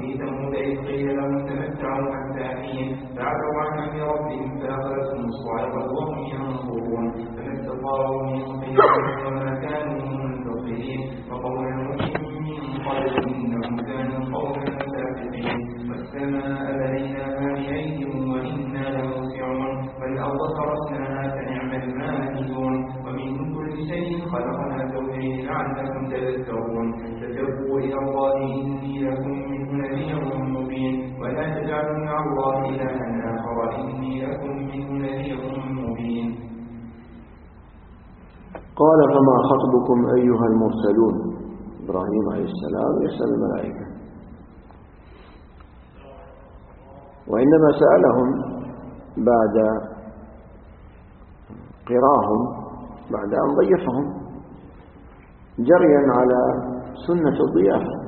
في ثمود إذ قيل لهم تمتعوا حتى حين فعتوا عن أمر ربهم فأخذتهم الصاعقة وهم ينظرون فما استطاعوا من قيام وما كانوا منتصرين وقول نوح من قبل إنهم كانوا قوما فاسقين والسماء بنيناها بأيد وإنا لموسعون والأرض فرشناها فنعم الماهدون ومن كل شيء خلقنا زوجين لعلكم تذكرون فتوبوا إلى الله إني لكم منه نذير مبين ولا تجعلوا مع الله إلها آخر إني لكم منه نذير مبين. قال فما خطبكم أيها المرسلون. إبراهيم عليه السلام يسأل الملائكة، وإنما سألهم بعد قراهم بعد أن ضيفهم جريا على سنة الضيافة،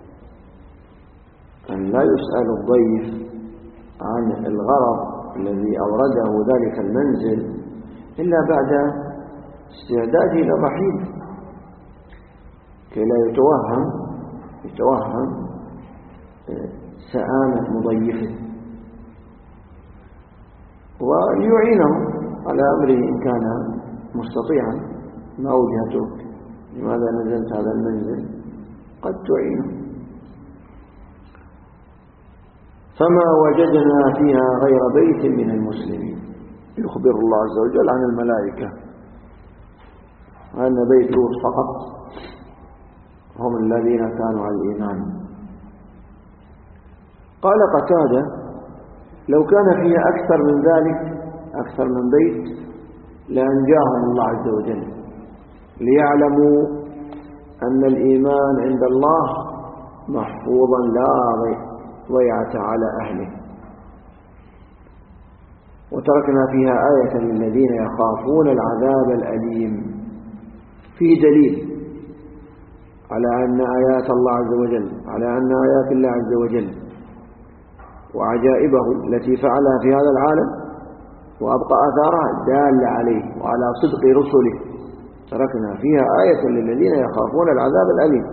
أن لا يسأل الضيف عن الغرض الذي أورده ذلك المنزل إلا بعد استعداده للرحيل، كي لا يتوهم سآمة مضيفه، وليعينه على أمره إن كان مستطيعا. ما وجهتك؟ لماذا نزلت هذا المنزل؟ قد تعينه. فما وجدنا فيها غير بيت من المسلمين. يخبر الله عز وجل عن الملائكة أن بيت لوط فقط هم الذين كانوا على الإيمان. قال قتادة لو كان فيها أكثر من ذلك، أكثر من بيت، لأنجاهم الله عز وجل ليعلموا أن الإيمان عند الله محفوظا لا ضيعة على أهله. وتركنا فيها آية للذين يخافون العذاب الأليم، فيه دليل على أن آيات الله عز وجل، على أن آيات الله عز وجل وعجائبه التي فعلها في هذا العالم وأبقى أثارها دالة عليه وعلى صدق رسله. تركنا فيها آية للذين يخافون العذاب الأليم،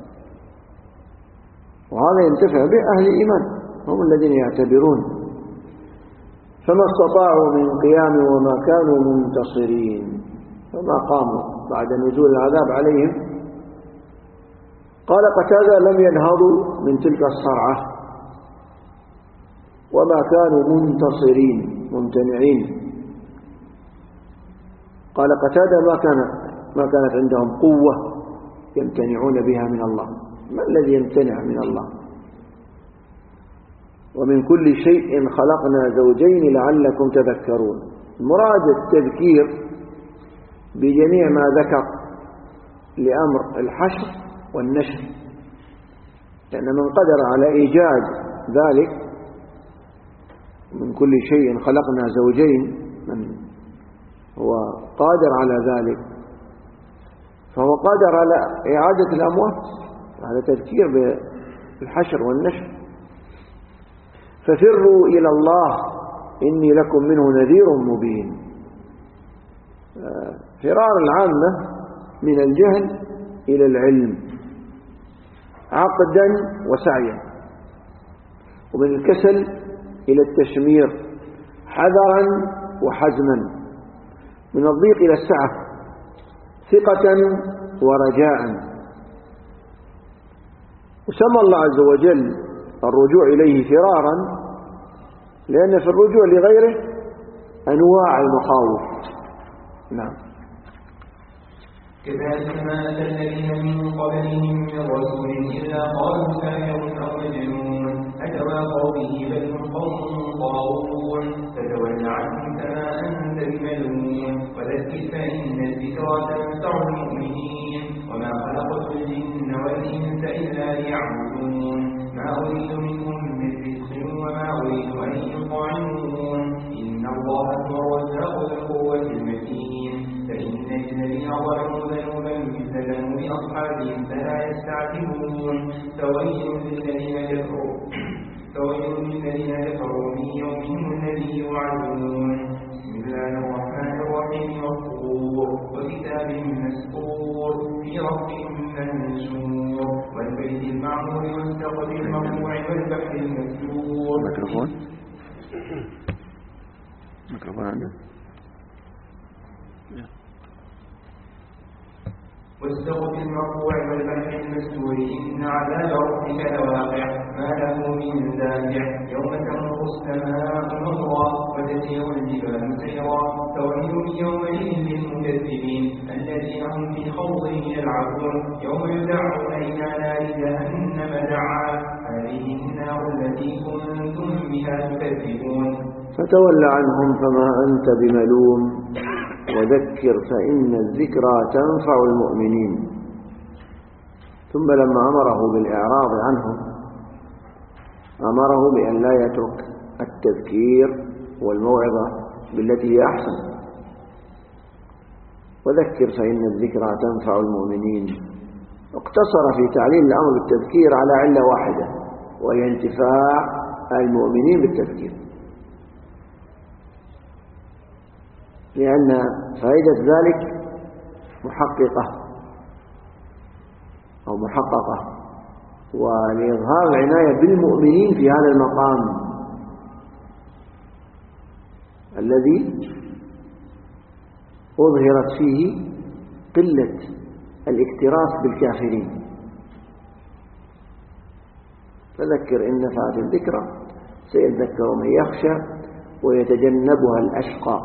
وهذا ينتفع به أهل الإيمان، هم الذين يعتبرون. فما استطاعوا من قيام وما كانوا منتصرين، فما قاموا بعد نزول العذاب عليهم. قال قتادة لم ينهضوا من تلك الصرعة وما كانوا منتصرين ممتنعين. قال قتادة ما كانت عندهم قوة يمتنعون بها من الله. ما الذي يمتنع من الله؟ ومن كل شيء خلقنا زوجين لعلكم تذكرون. مراد التذكير بجميع ما ذكر لأمر الحشر والنشر، لأن من قدر على إيجاد ذلك من كل شيء خلقنا زوجين، من هو قادر على ذلك فهو قادر على إعادة الأموات. هذا تذكير بالحشر والنشر. ففروا إلى الله إني لكم منه نذير مبين. فرار العامة من الجهل إلى العلم عقدا وسعيا، ومن الكسل إلى التشمير حذرا وحزما، من الضيق إلى السعة ثقة ورجاء. وسمى الله عز وجل الرجوع إليه فرارا، لأن في الرجوع لغيره أنواع المخاوف. نعم. كذلك ما أتى الذين من قبلهم من رسول إلا قالوا ساحر أو مجنون أتواصوا به بل هم قوم طاغون فتول عنهم كما أنت بملوم وذكر فإن الذكرى تنفع المؤمنين وما خلقت الجن والإنس إلا ليعبدون ما أريد منهم من رزق وما أريد أن يطعمون إن الله هو الرزاق ذو القوة المتين. فإن الذين ظلموا ذنوبا مثل ذنوب أصحابهم فلا يستعجلون فويل للذين كفروا من يومهم الذي يوعدون. بسم الله الرحمن الرحيم لوح مفروض وكتاب مسطور في رق منشور والبيت المعمور والسقف المرفوع والبحر المسجور. ميكروفون عندك. والسقف المرفوع والبحر المسجور إن عذاب ربك لواقع ما له من دافع يوم تمر السماء مطرا وتسير الجبال سيرا فويل يومئذ للمكذبين الذين هم في خوض يلعبون يوم يدعون إلى نار جهنم دعا هذه النار التي كنتم بها تكذبون. فتول عنهم فما أنت بملوم وذكر فإن الذكرى تنفع المؤمنين. ثم لما أمره بالإعراض عنهم أمره بأن لا يترك التذكير والموعظة بالتي هي أحسن. وذكر فإن الذكرى تنفع المؤمنين. اقتصر في تعليل الأمر بالتذكير على علة واحدة وهي انتفاع المؤمنين بالتذكير، لأن فائدة ذلك محققة أو محققة، ولإظهار العناية بالمؤمنين في هذا المقام الذي أظهرت فيه قلة الاكتراث بالكافرين. فذكر إن نفعت الذكرى سيذكر من يخشى ويتجنبها الأشقى.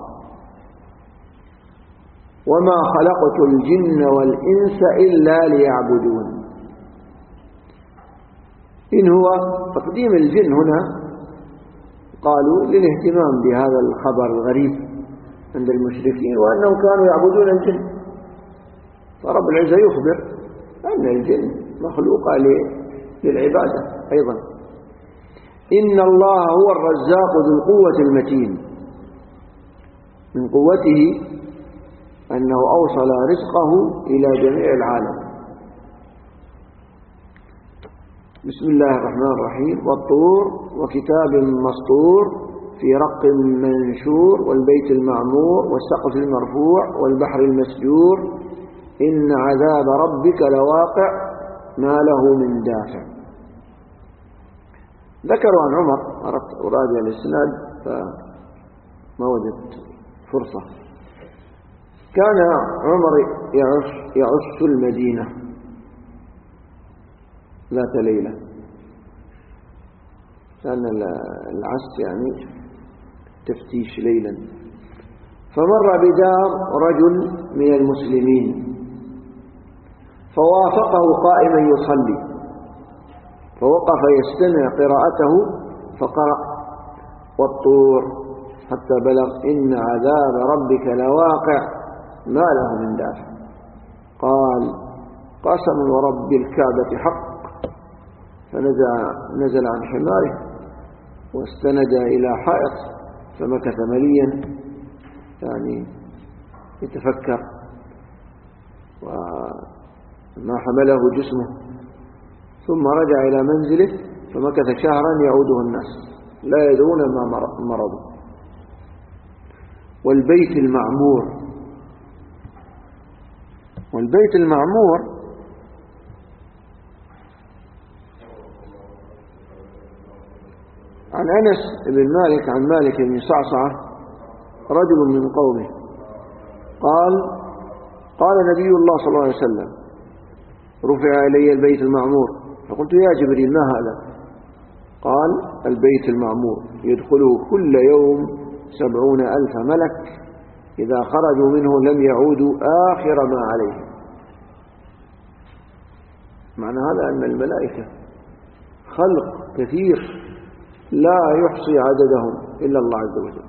وما خلقت الجن والإنس إلا ليعبدون. إن هو تقديم الجن هنا قالوا للاهتمام بهذا الخبر الغريب عند المشركين وأنهم كانوا يعبدون الجن، فرب العزة يخبر أن الجن مخلوقة للعبادة أيضا. إن الله هو الرزاق ذو القوة المتين. من قوته أنه أوصل رزقه إلى جميع العالم. بسم الله الرحمن الرحيم. والطور وكتاب مسطور في رق منشور والبيت المعمور والسقف المرفوع والبحر المسجور إن عذاب ربك لواقع ما له من دافع. ذكروا عن عمر، أردت أراجع الإسناد فما وجدت فرصة. كان عمر يعص المدينة ذات ليلة، كان العس يعني تفتيش ليلا، فمر بدار رجل من المسلمين فوافقه قائما يصلي، فوقف يستمع قراءته فقرأ والطور حتى بلغ إن عذاب ربك لواقع ما له من دافع. قال قسم ورب الكعبة حق، فنزل عن حماره واستند إلى حائط فمكث مليا يعني يتفكر وما حمله جسمه، ثم رجع إلى منزله فمكث شهرا يعوده الناس لا يدرون ما مرضوا. والبيت المعمور. والبيت المعمور عن أنس بن مالك عن مالك بن صعصعة رجل من قومه قال نبي الله صلى الله عليه وسلم رفع إلي البيت المعمور، فقلت يا جبريل ما هذا؟ قال البيت المعمور يدخله كل يوم 70,000 ملك، إذا خرجوا منه لم يعودوا آخر ما عليه. معنى هذا أن الملائكة خلق كثير لا يحصي عددهم إلا الله عز وجل.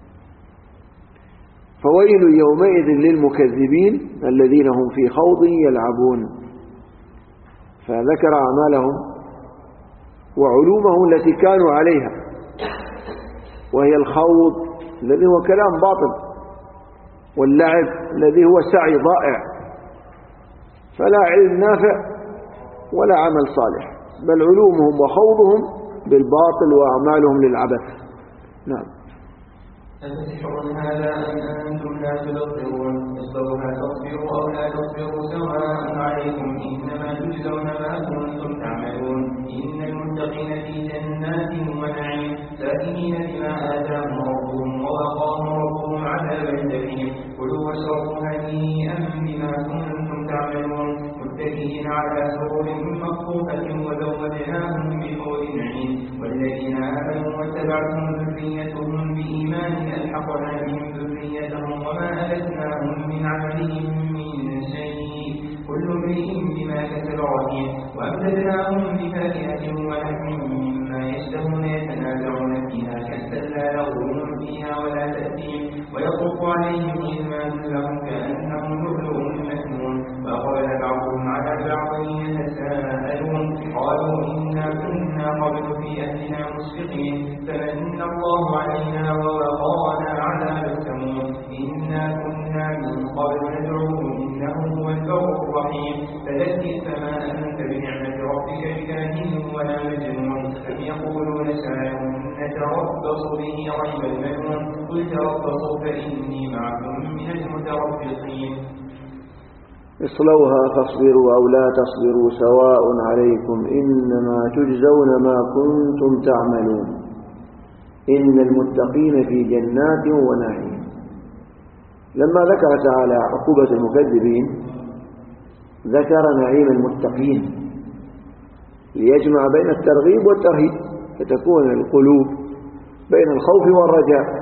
فويل يومئذ للمكذبين الذين هم في خوض يلعبون. فذكر أعمالهم وعلومهم التي كانوا عليها، وهي الخوض الذي هو كلام باطل، واللعب الذي هو سعي ضائع، فلا علم نافع ولا عمل صالح، بل علومهم وخوضهم بالباطل وأعمالهم للعبث. نعم. أفسحر هذا أم أنتم لا تبصرون اصلوها تصبروا أو لا تصبروا سواء عليكم إنما تجزون ما كنتم تعملون إن المتقين في جنات ونعيم ساكنين بما آتاهم ربهم ووقاهم ربهم عذاب الجحيم كلوا واشربوا هنيئا بما كنتم تعملون متكئين على سرر مصفوفة وزوجناهم بحور عين والذين آمنوا واتبعتهم ذريتهم بإيمان ألحقنا بهم ذريتهم وما ألتناهم من عملهم من شيء كل امرئ بما كسب رهين وأمددناهم بفاكهة ولحم مما يشتهون يتنازعون فيها كأسا لا لغو فيها ولا تأثيم ويطوف عليهم غلمان لهم كأنهم لؤلؤ مكنون وأقبل بعضهم على بعض يتساءلون قالوا إنا كنا قبل في أهلنا مشفقين فمن الله علينا ووقانا عذاب السموم إنا كنا من قبل ندعوه إنه هو البر الرحيم فذكر فما أنت بنعمة ربك بكاهن ولا مجنون أم يقولون شاعر نتربص به ريب المنون قل تربصوا فإني معكم من المتربصين اصلوها فاصبروا أو لا تصبروا سواء عليكم إنما تجزون ما كنتم تعملون إن المتقين في جنات ونعيم. لما ذكر تعالى عقوبة المكذبين ذكر نعيم المتقين ليجمع بين الترغيب والترهيب فتكون القلوب بين الخوف والرجاء.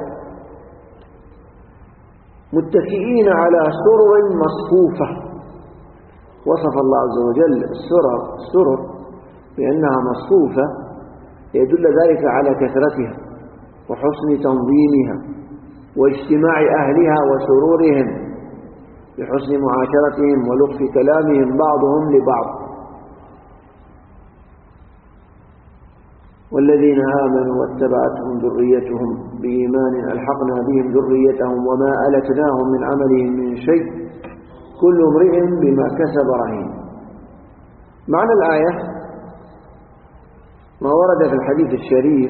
متكئين على سرر مصفوفة، وصف الله عز وجل السرر بأنها مصفوفة يدل ذلك على كثرتها وحسن تنظيمها واجتماع أهلها وسرورهم بحسن معاشرتهم ولطف كلامهم بعضهم لبعض. والذين آمنوا واتبعتهم ذريتهم بإيمان ألحقنا بهم ذريتهم وما ألتناهم من عملهم من شيء كل امرئ بما كسب رهين. معنى الآية ما ورد في الحديث الشريف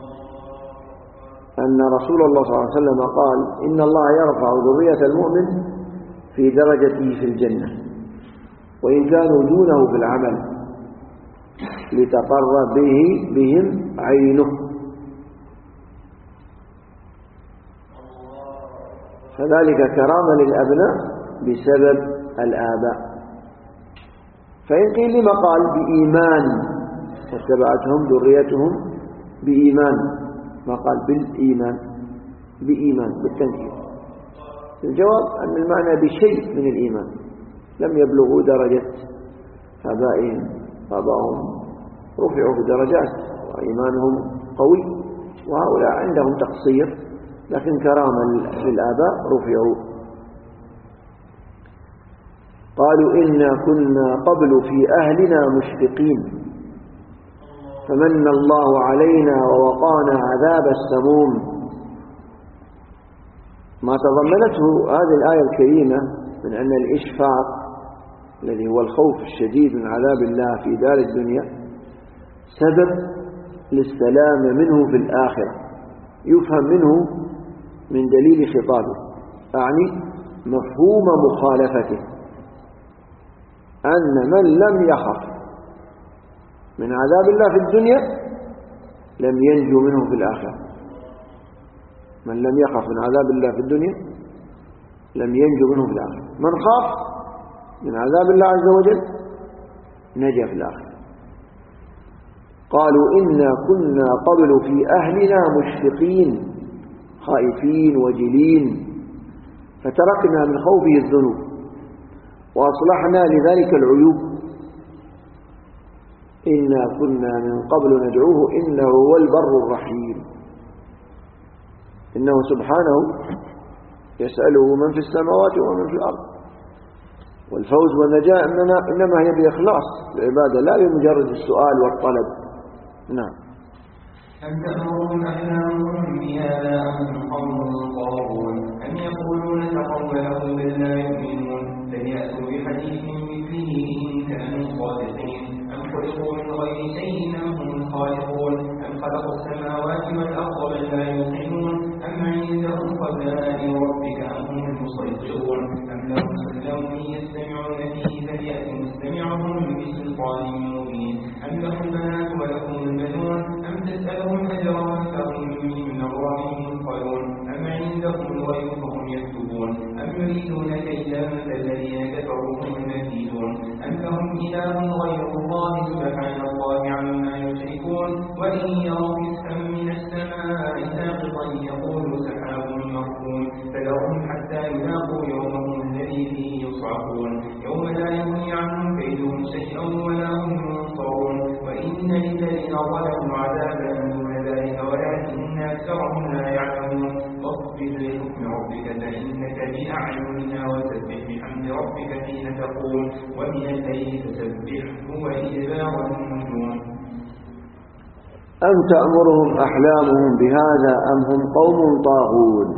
أن رسول الله صلى الله عليه وسلم قال إن الله يرفع ذرية المؤمن في درجته في الجنة وإن كانوا دونه في العمل لتقر بهم عينه. فذلك كرامة للأبناء بسبب الآباء. فإن قيل لما قال بإيمان واتبعتهم ذريتهم بإيمان ما قال بالإيمان بإيمان بالتنكير؟ الجواب أن المعنى بشيء من الإيمان، لم يبلغوا درجة آبائهم، آبائهم رفعوا في درجات وإيمانهم قوي وهؤلاء عندهم تقصير، لكن كرامة للآباء رفعوا. قالوا إنا كنا قبل في أهلنا مشفقين فمن الله علينا ووقانا عذاب السموم. ما تضمنته هذه الآية الكريمة من أن الإشفاق الذي هو الخوف الشديد من عذاب الله في دار الدنيا سبب للسلام منه في الآخرة، يفهم منه من دليل خطابه، أعني مفهوم مخالفته، أن من لم يخف من عذاب الله في الدنيا لم ينجو منه في الآخرة. من لم يخف من عذاب الله في الدنيا لم ينجو منه في الآخرة. من خاف من عذاب الله عز وجل نجا في الآخرة. قالوا إنا كنا قبل في أهلنا مشفقين خائفين وجلين فتركنا من خوفه الذنوب وأصلحنا لذلك العيوب. إنا كنا من قبل ندعوه إنه هو البر الرحيم. إنه سبحانه يسأله من في السماوات ومن في الأرض، والفوز والنجاة إنما هي بإخلاص العبادة لا بمجرد السؤال والطلب. نعم. أم تأمرهم أحلامهم بهذا أم قوم طاغون أم يقولون تقوله بل لا يؤمنون فليأتوا بحديث مثله إن كانوا صادقين. أم خلقوا من غير شيء أم هم الخالقون أم خلقوا السماوات والأرض بل لا يوقنون أم عندهم مسيطرون أم لهم سلم يستمعون فيه فليأت مستمعهم بسلطان مبين أم لهم البنات ولكم البنون أم تسألهم أجرا فهم من مغرم مثقلون أم عندهم الغيب فهم يكتبون أم يريدون كيدا فالذين كفروا هم مكيدون أم لهم إله غير الله سبحان الله عما يشركون وإن يروا كسفا من السماء ساقطا يقولوا سحاب مركوم فذرهم حتى يلاقوا يومهم الذي فيه يصعقون يوم لا يغني عنهم كيدهم شيئا ولا هم ينصرون وإن للذين ظلموا عذابا دون ذلك ولكن أكثرهم لا يعلمون واصبر لحكم ربك فإنك بأعيننا وسبح بحمد ربك حين تقوم ومن الليل فسبحه وإدبار النجوم أم تأمرهم أحلامهم بهذا أم هم قوم طاغون.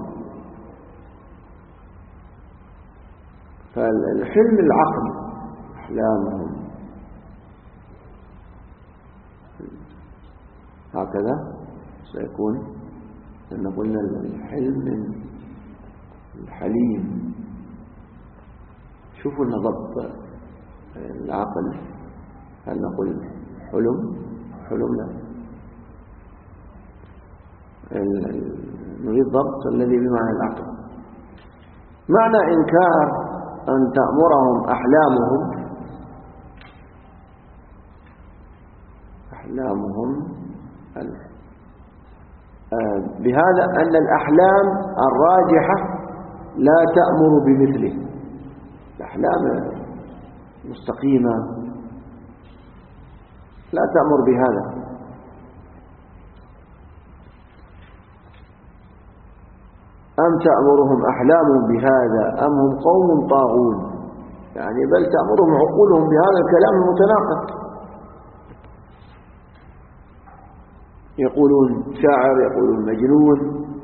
فالحلم العقل أحلامهم هكذا سيكون، لأن قلنا الحلم الحليم. شوفوا نضبط العقل، هل نقول حلم لا، نريد ضبط الذي بمعنى العقل. معنى إنكار أن تأمرهم أحلامهم بهذا أن الأحلام الراجحة لا تأمر بمثله. الأحلام مستقيمة لا تأمر بهذا. أم تأمرهم أحلامهم بهذا أم هم قوم طاغون، يعني بل تأمرهم عقولهم بهذا الكلام المتناقض. يقولون شاعر، يقولون مجنون.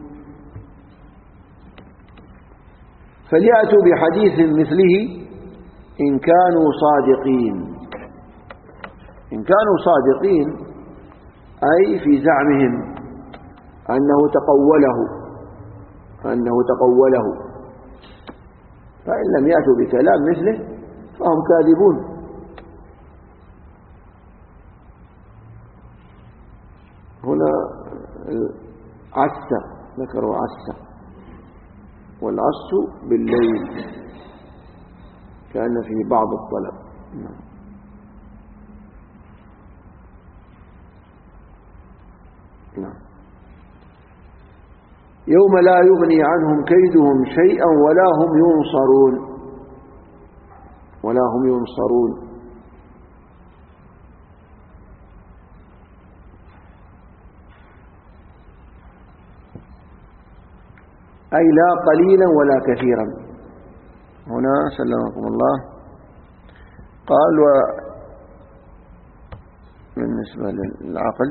فليأتوا بحديث مثله إن كانوا صادقين، أي في زعمهم أنه تقوله، فإن لم يأتوا بكلام مثله فهم كاذبون. هنا ذكروا عسى، والعس بالليل كان في بعض الطلب. نعم. يوم لا يغني عنهم كيدهم شيئا ولا هم ينصرون. أي لا قليلا ولا كثيرا. هنا سلمكم الله قال بالنسبة للعقل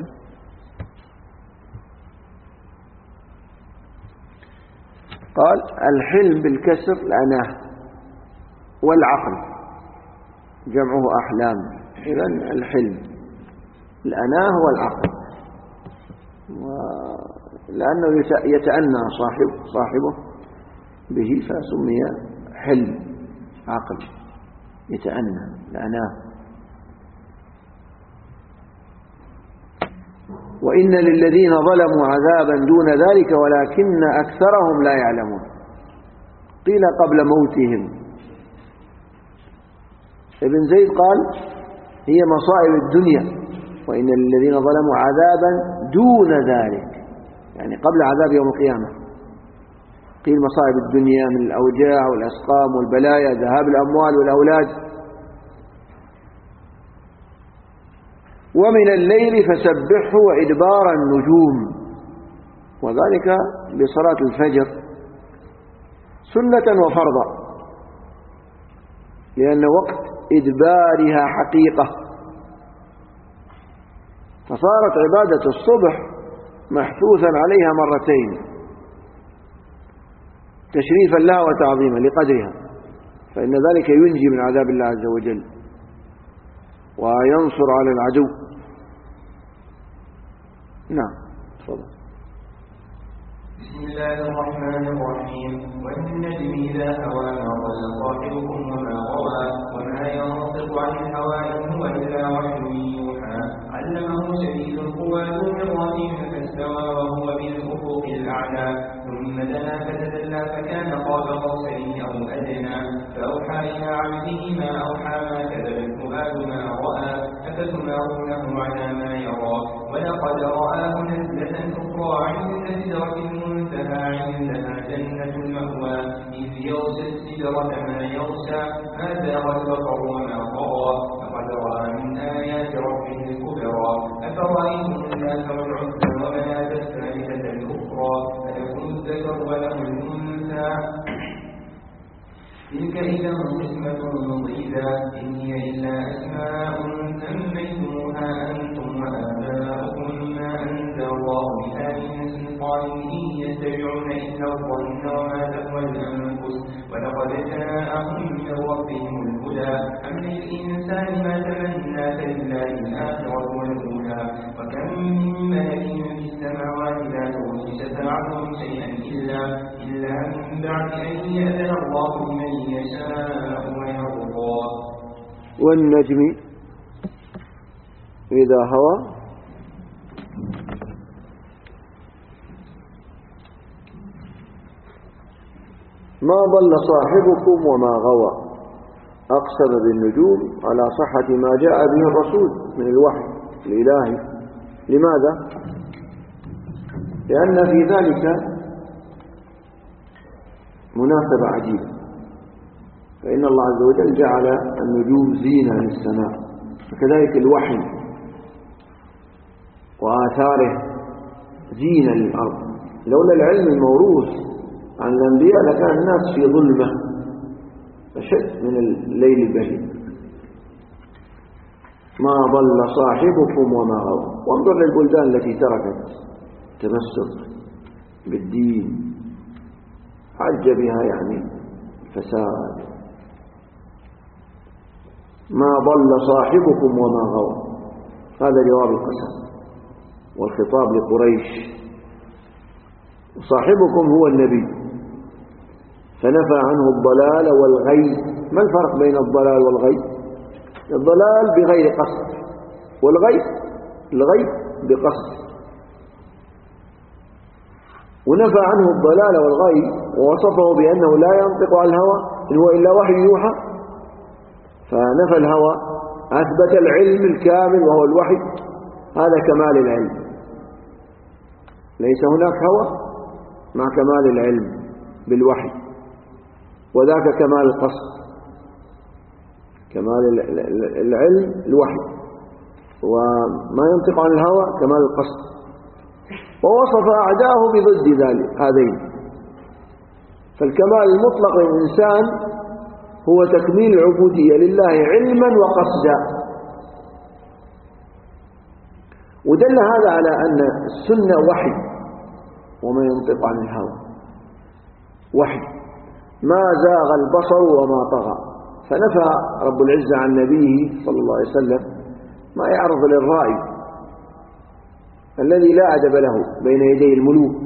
قال الحلم بالكسر الأناه، والعقل جمعه أحلام. إذن الحلم الأناه والعقل، لأنه يتأنى صاحبه به فسمي حلم عقل، يتأنى الأناه. وإن للذين ظلموا عذابا دون ذلك ولكن أكثرهم لا يعلمون. قيل قبل موتهم. ابن زيد قال هي مصائب الدنيا، وإن للذين ظلموا عذابا دون ذلك، يعني قبل عذاب يوم القيامة. قيل مصائب الدنيا من الأوجاع والأسقام والبلايا، ذهاب الأموال والأولاد. ومن الليل فسبحه وإدبار النجوم، وذلك بصلاة الفجر سنة وفرضا، لأن وقت إدبارها حقيقة، فصارت عبادة الصبح محثوثا عليها مرتين تشريفا لها وتعظيما لقدرها، فإن ذلك ينجي من عذاب الله عز وجل وينصر على العدو. نعم تفضل. بسم الله الرحمن الرحيم. والنجم إذا هوى ما ضل صاحبكم وما غوى وما ينطق عن الهوى إن هو إلا وحي يوحى علمه شديد القوى ذو مرة فاستوى وهو بالأفق الأعلى ثم دنا فتدلى فكان قاب قوسين أو أدنى فأوحى إلى عبده ما أوحى ما كذب الفؤاد ما رأى أفتمارونه على ما يرى ولقد رآه نزلة أخرى عند سدرة المنتهى عندها جنة المأوى إذ يغشى السدرة ما يغشى ما زاغ البصر وما طغى لقد رأى من آيات ربه الكبرى أفرأيتم الناس والعزى ومناة الثالثة الأخرى ألكم الذكر وله الأنثى تلك إذا قسمة ضيزى إن هي إلا أسماء سميتموها أنتم وآباؤكم ما أنزل الله بها من سلطان إن يتبعون إلا الظن وما تهوى الأنفس ولقد جاءهم من ربهم الهدى أم للإنسان ما تمنى فلله الآخرة والأولى وكم من ملك في السماوات لا تغني شفاعتهم شيئا إلا من بعد أن يأذن الله لمن يشاء ويرضى. والنجم إذا هوى ما ضل صاحبكم وما غوى أقسم بالنجوم على صحة ما جاء به الرسول من الوحي الإلهي. لماذا؟ لأن في ذلك مناسبة عجيبة، فإن الله عز وجل جعل النجوم زينة للسماء، وكذلك الوحي وآثاره زينة للأرض. لولا العلم الموروث عن الأنبياء لكان الناس في ظلمة أشد من الليل البهيم. ما ضل صاحبكم وما غوى. وانظر للبلدان التي تركت تمسك بالدين حج بها يعني فساد. ما ضل صاحبكم وما غوى، هذا جواب القسم والخطاب لقريش. صاحبكم هو النبي، فنفى عنه الضلال والغي. ما الفرق بين الضلال والغي؟ الضلال بغير قصد، والغي بقصد. ونفى عنه الضلال والغي ووصفه بأنه لا ينطق عن الهوى إن هو إلا وحي يوحى، فنفى الهوى، أثبت العلم الكامل وهو الوحي. هذا كمال العلم، ليس هناك هوى مع كمال العلم بالوحي، وذاك كمال القصد. كمال العلم الوحي، وما ينطق عن الهوى كمال القصد. ووصف أعداءه بضد ذلك هذين. فالكمال المطلق للإنسان هو تكميل العبودية لله علما وقصدا. ودل هذا على أن السنة وحي، وما ينطق عن الهوى وحي. ما زاغ البصر وما طغى. فنفى رب العزة عن نبيه صلى الله عليه وسلم ما يعرض للرأي الذي لا أدب له بين يدي الملوك،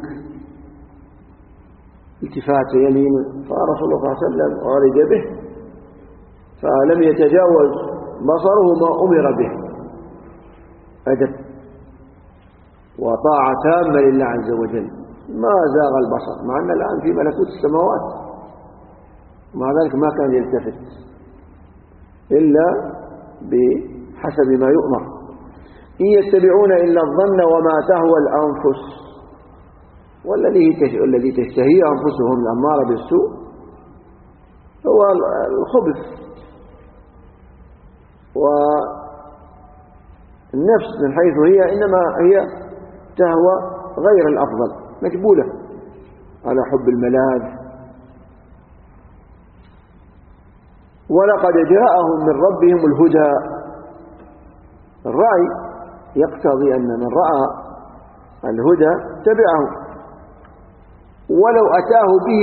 التفات يمين. فرسول الله صلى الله عليه وسلم عرج به فلم يتجاوز بصره ما أمر به، أدب وطاعة تامة لله عز وجل. ما زاغ البصر، مع أن الآن في ملكوت السماوات، ومع ذلك ما كان يلتفت إلا بحسب ما يؤمر. إن يتبعون إلا الظن وما تهوى الأنفس. والذي تشتهي أنفسهم الأمارة بالسوء هو الخبث. والنفس من حيث هي إنما هي تهوى غير الأفضل، مجبولة على حب الملاذ. ولقد جاءهم من ربهم الهدى. الرأي يقتضي أن من رأى الهدى تبعه، ولو أتاه به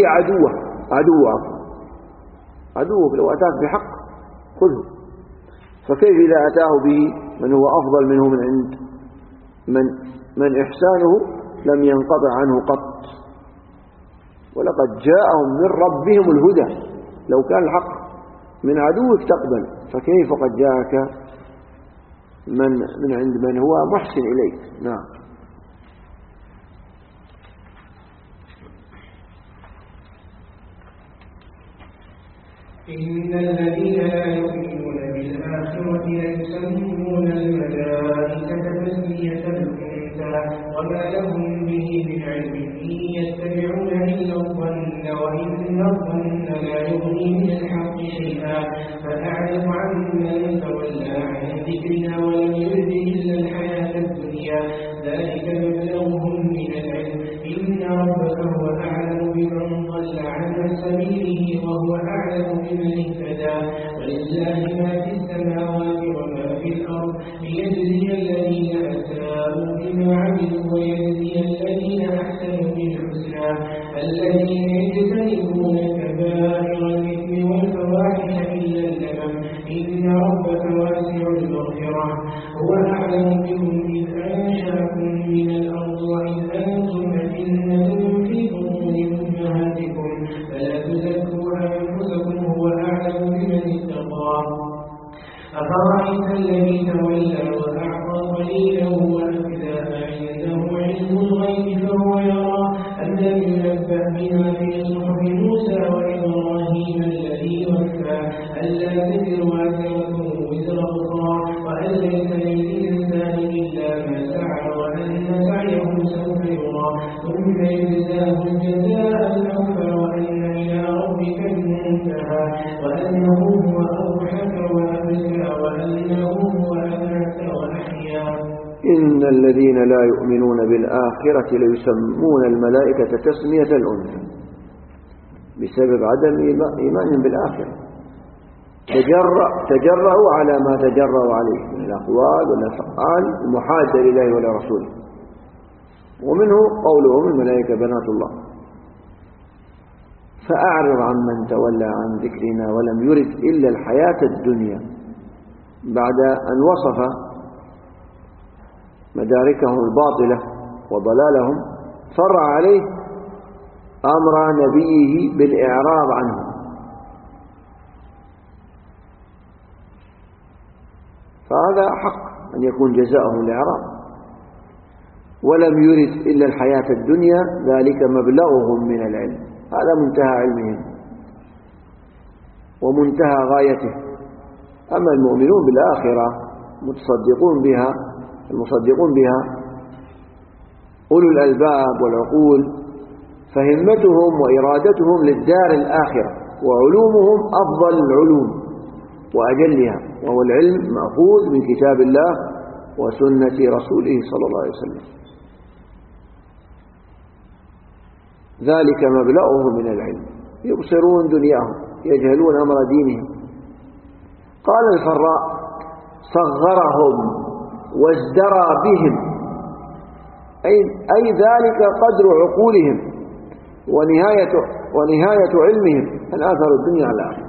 عدوه لو أتاك بحق خذه. فكيف إذا أتاه به من هو أفضل منه من عند من إحسانه لم ينقطع عنه قط. ولقد جاءهم من ربهم الهدى. لو كان الحق من عدوك تقبل، فكيف قد جاءك من عند من هو محسن إليك. نعم. إن الذين لا يؤمنون بالآخرة ليسمون الملائكة تسمية الأنثى وما لهم به من علم إن يتبعون إلا الظن وإن الظن لا يغني من الحق شيئا فأعرض عمن تولى عن ذكرنا ولم يرد إلا الحياة الدنيا ذلك مبلغهم من العلم إن ربك هو أعلم بمن ضل عن سبيله وهو أعلم بمن اهتدى ولله ما في السماوات وما في الأرض ليجزي الذين أساءوا بما عملوا ويجزي الذين أحسنوا بالحسنى الذين يجتنبون كبائر الإثم والفواحش إلا اللمم إن ربك واسع المغفرة هو أعلم بكم إذ أنشأكم من الأرض وإذ أنتم أجنة في بطون أمهاتكم فلا تزكوا أنفسكم هو أعلم بمن اتقى أفرأيت الذي تولى وأعطى قليلا وأكدى عنده علم الغيب فهو يرى أم لم ينبأ بما في صحف موسى وإبراهيم الذي وفى ألا تزر وازرة وزر أخرى وأن ليس للإنسان إلا ما سعى وأن سعيه سوف يرى ثم يجزاه الجزاء الأوفى وأن إلى ربك المنتهى وأنه هو أضحك وأبكى وأنه هو أمات وأحيا. إن الذين لا يؤمنون بالآخرة ليسمون الملائكة تسمية الأنثى بسبب عدم إيمانهم بالآخرة. تجرأوا على ما تجرأوا عليه من الأقوال والأفعال المحادة لله ولرسوله، ومنه قولهم الملائكة بنات الله. فأعرض عن من تولى عن ذكرنا ولم يرد إلا الحياة الدنيا بعد أن وصف مداركهم الباطلة وضلالهم فرع عليه أمر نبيه بالإعراض عنه. فهذا حق أن يكون جزاؤهم الإعراض. ولم يرد إلا الحياة الدنيا ذلك مبلغهم من العلم، هذا منتهى علمهم ومنتهى غايته. أما المؤمنون بالآخرة المصدقون بها أولو الألباب والعقول فهمتهم وإرادتهم للدار الآخرة وعلومهم أفضل العلوم وأجلها، وهو العلم مأخوذ من كتاب الله وسنة رسوله صلى الله عليه وسلم. ذلك مبلغهم من العلم، يبصرون دنياهم يجهلون أمر دينهم. قال الفراء صغرهم وازدرى بهم، أي ذلك قدر عقولهم ونهاية علمهم أن آثروا الدنيا على الآخرة.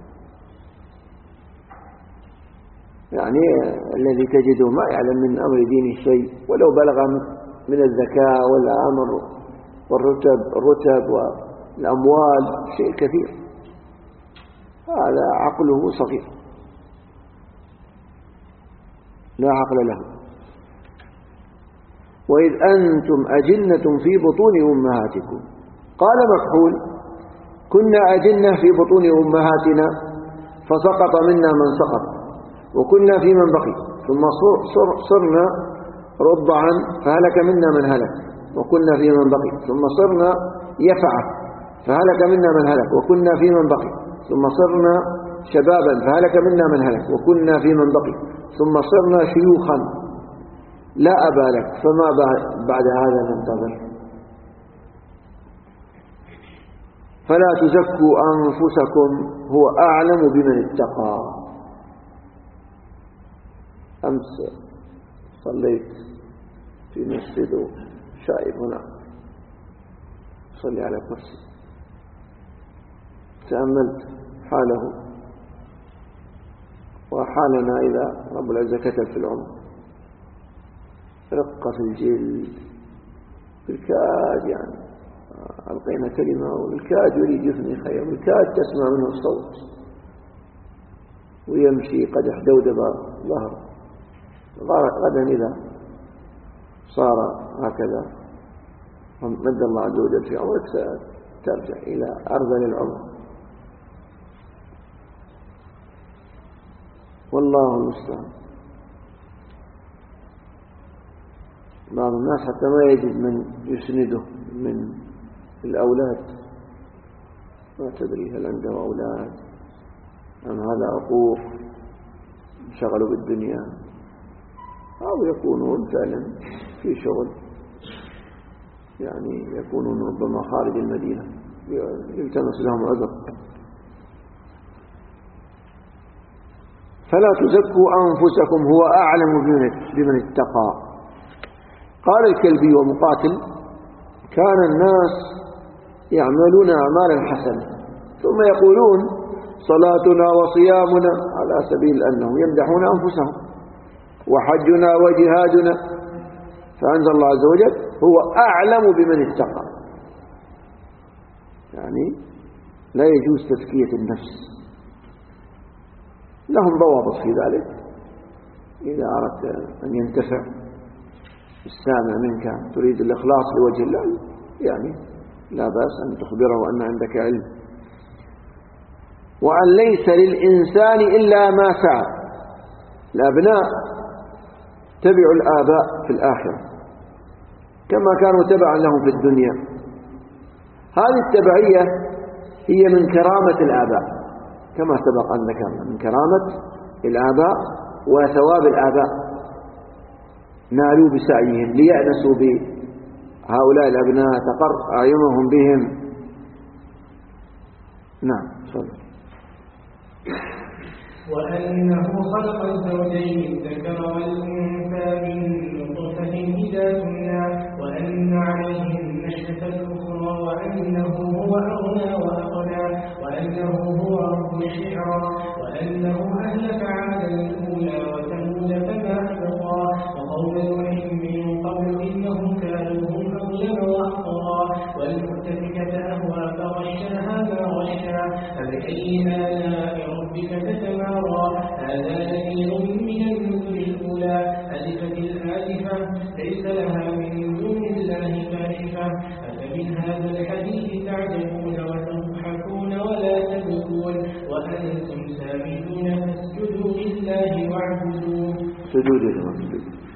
يعني الذي تجده ما يعلم من أمر دينه شيء ولو بلغ من الذكاء والأمر والرتب والأموال شيء كثير، هذا عقله صغير لا عقل له. وإذ أنتم أجنة في بطون أمهاتكم، قال مكحول كنا أجنة في بطون أمهاتنا فسقط منا من سقط وكنا في من بقي، ثم صرنا رضعا فهلك منا من هلك وكنا في من بقي، ثم صرنا يفعة فهلك منا من هلك وكنا في من بقي، ثم صرنا شبابا فهلك منا من هلك وكنا في من بقي، ثم صرنا شيوخا لا أبا لك فما بعد هذا ننتظر. فلا تزكوا أنفسكم هو أعلم بمن اتقى. أمس صليت في مسجد شائب هنا، صلي على كرسي، تأملت حاله وحالنا إذا رب العزة كتب في العمر، رقة في الجلد بالكاد، يعني ألقينا كلمة والكاد يريد يثني خير، والكاد تسمع منه الصوت ويمشي قد احدودب ظهر. غدا إذا صار هكذا مد الله عز وجل في عمرك سترجع إلى أرذل العمر، والله المستعان. بعض الناس حتى ما يجد من يسنده من الأولاد، ما تدري هل عنده أولاد أم هذا عقوق انشغلوا بالدنيا، أو يكونون فعلا في شغل، يعني يكونون ربما خارج المدينة يلتمس لهم عذر. فلا تزكوا أنفسكم هو أعلم بمن اتقى. قال الكلبي ومقاتل: كان الناس يعملون أعمالا حسنة ثم يقولون صلاتنا وصيامنا، على سبيل أنهم يمدحون أنفسهم، وحجنا وجهادنا. فأنزل الله عز وجل: هو أعلم بمن اتقى. يعني لا يجوز تزكية النفس، لهم ضوابط في ذلك. إذا أردت أن ينتفع السامع منك تريد الإخلاص لوجه الله، يعني لا بأس أن تخبره أن عندك علم. وأن ليس للإنسان إلا ما سعى. الأبناء تبعوا الآباء في الآخرة كما كانوا تبعا لهم في الدنيا. هذه التبعية هي من كرامة الآباء كما سبق أن ذكرنا، من كرامة الآباء وثواب الآباء، نالوا بسعيهم ليأنسوا بهؤلاء الأبناء، تقر أعينهم بهم. نعم صدق. وأنه خلق الزوجين الذكر والأنثى من نطفة إذا تمنى، وأن عليه النشأة الأخرى، وأنه هو أغنى وأقنى، وأنه هو رب الشعرى، وأنه أهلك عادا الأولى وثمود فما أبقى، وقوم نوح من قبل إنهم كانوا هم أظلم وأطغى، والمؤتفكة أهوى فغشاها ما غشا، فبأي آلاء ربك تتمارى. هذا نذير من النذر الأولى، أزفت الآزفة ليس لها من دون الله كاشفة، أفمن هذا الحديث تعجبون وتضحكون ولا تبكون وأنتم سامدون، فاسجدوا لله واعبدوه. سجود لله.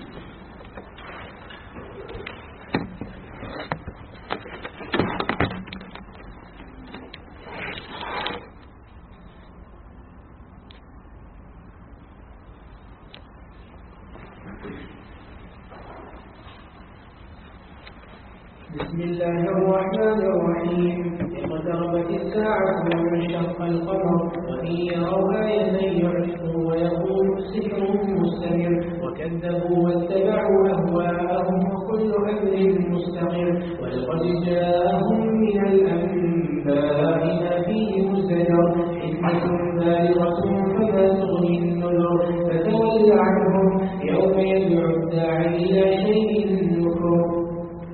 بسم الله الرحمن الرحيم. اقتربت الساعة وانشق القمر، وإن يروا آية يعرضوا ويقولوا سحر مستمر، وكذبوا واتبعوا أهواءهم وكل أمر مستقر، ولقد جاءهم من الأنباء ما فيه مزدجر، حكمة بالغة فما تغني النذر، فتول عنهم يوم يدعو الداعي إلى شيء نكر.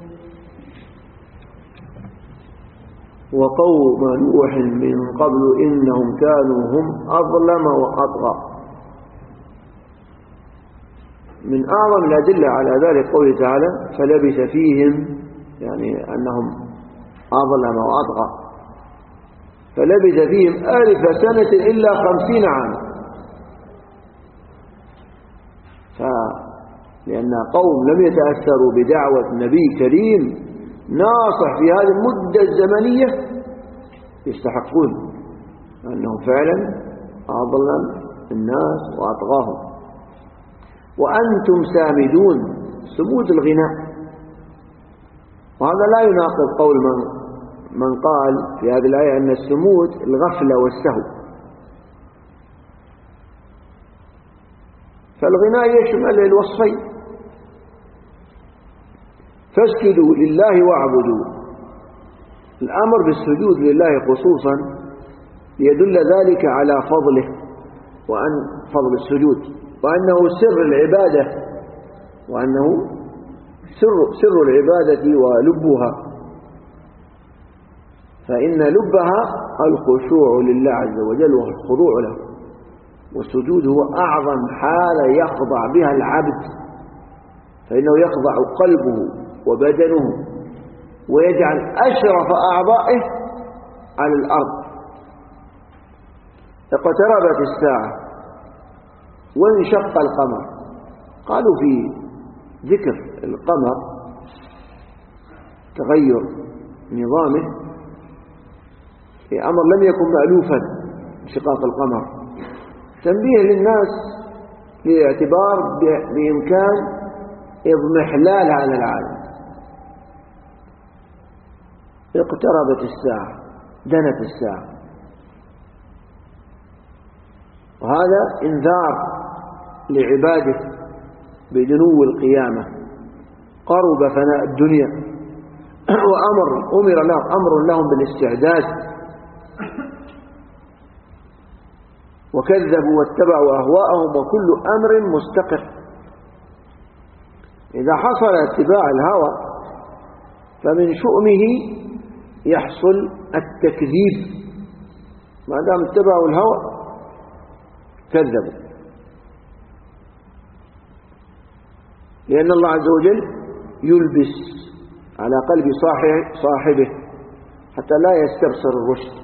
وقوم نوح من قبل إنهم كانوا هم أظلم وأطغى. من أعظم الأدلة على ذلك قوله تعالى: فلبث فيهم، يعني أنهم أظلم وأطغى، فلبث فيهم 1000 سنة إلا 50 عاما. لأن قوم لم يتأثروا بدعوة نبي كريم ناصح في هذه المدة الزمنية يستحقون أنهم فعلا أظلم الناس وأطغاهم. وأنتم سامدون، سمود الغناء. وهذا لا يناقض قول من قال في هذه الآية أن السمود الغفلة والسهو، فالغناء يشمل الوصفين. فاسجدوا لله واعبدوا. الأمر بالسجود لله خصوصا يدل ذلك على فضله وأن فضل السجود، وأنه سر العبادة، وأنه سر العبادة ولبها. فإن لبها الخشوع لله عز وجل والخضوع له، والسجود هو أعظم حالة يخضع بها العبد، فإنه يخضع قلبه وبدنه ويجعل أشرف أعضائه على الأرض. اقتربت الساعة وانشق القمر. قالوا في ذكر القمر تغير نظامه أمر لم يكن مألوفا، انشقاق القمر تنبيه للناس لاعتبار بإمكان إضمحلال على العالم. اقتربت الساعة، دنت الساعة، وهذا إنذار لعباده بدنو القيامة. قرب فناء الدنيا أمر لهم بالاستعداد، وكذبوا واتبعوا أهواءهم وكل أمر مستقر. إذا حصل اتباع الهوى فمن شؤمه يحصل التكذيب، ما دام اتبعوا الهوى كذبوا، لأن الله عز وجل يلبس على قلب صاحبه حتى لا يستبصر الرشد.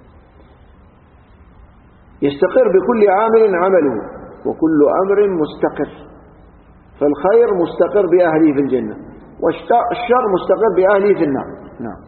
يستقر بكل عامل عمله وكل أمر مستقر، فالخير مستقر بأهله في الجنة والشر مستقر بأهله في النار. نعم.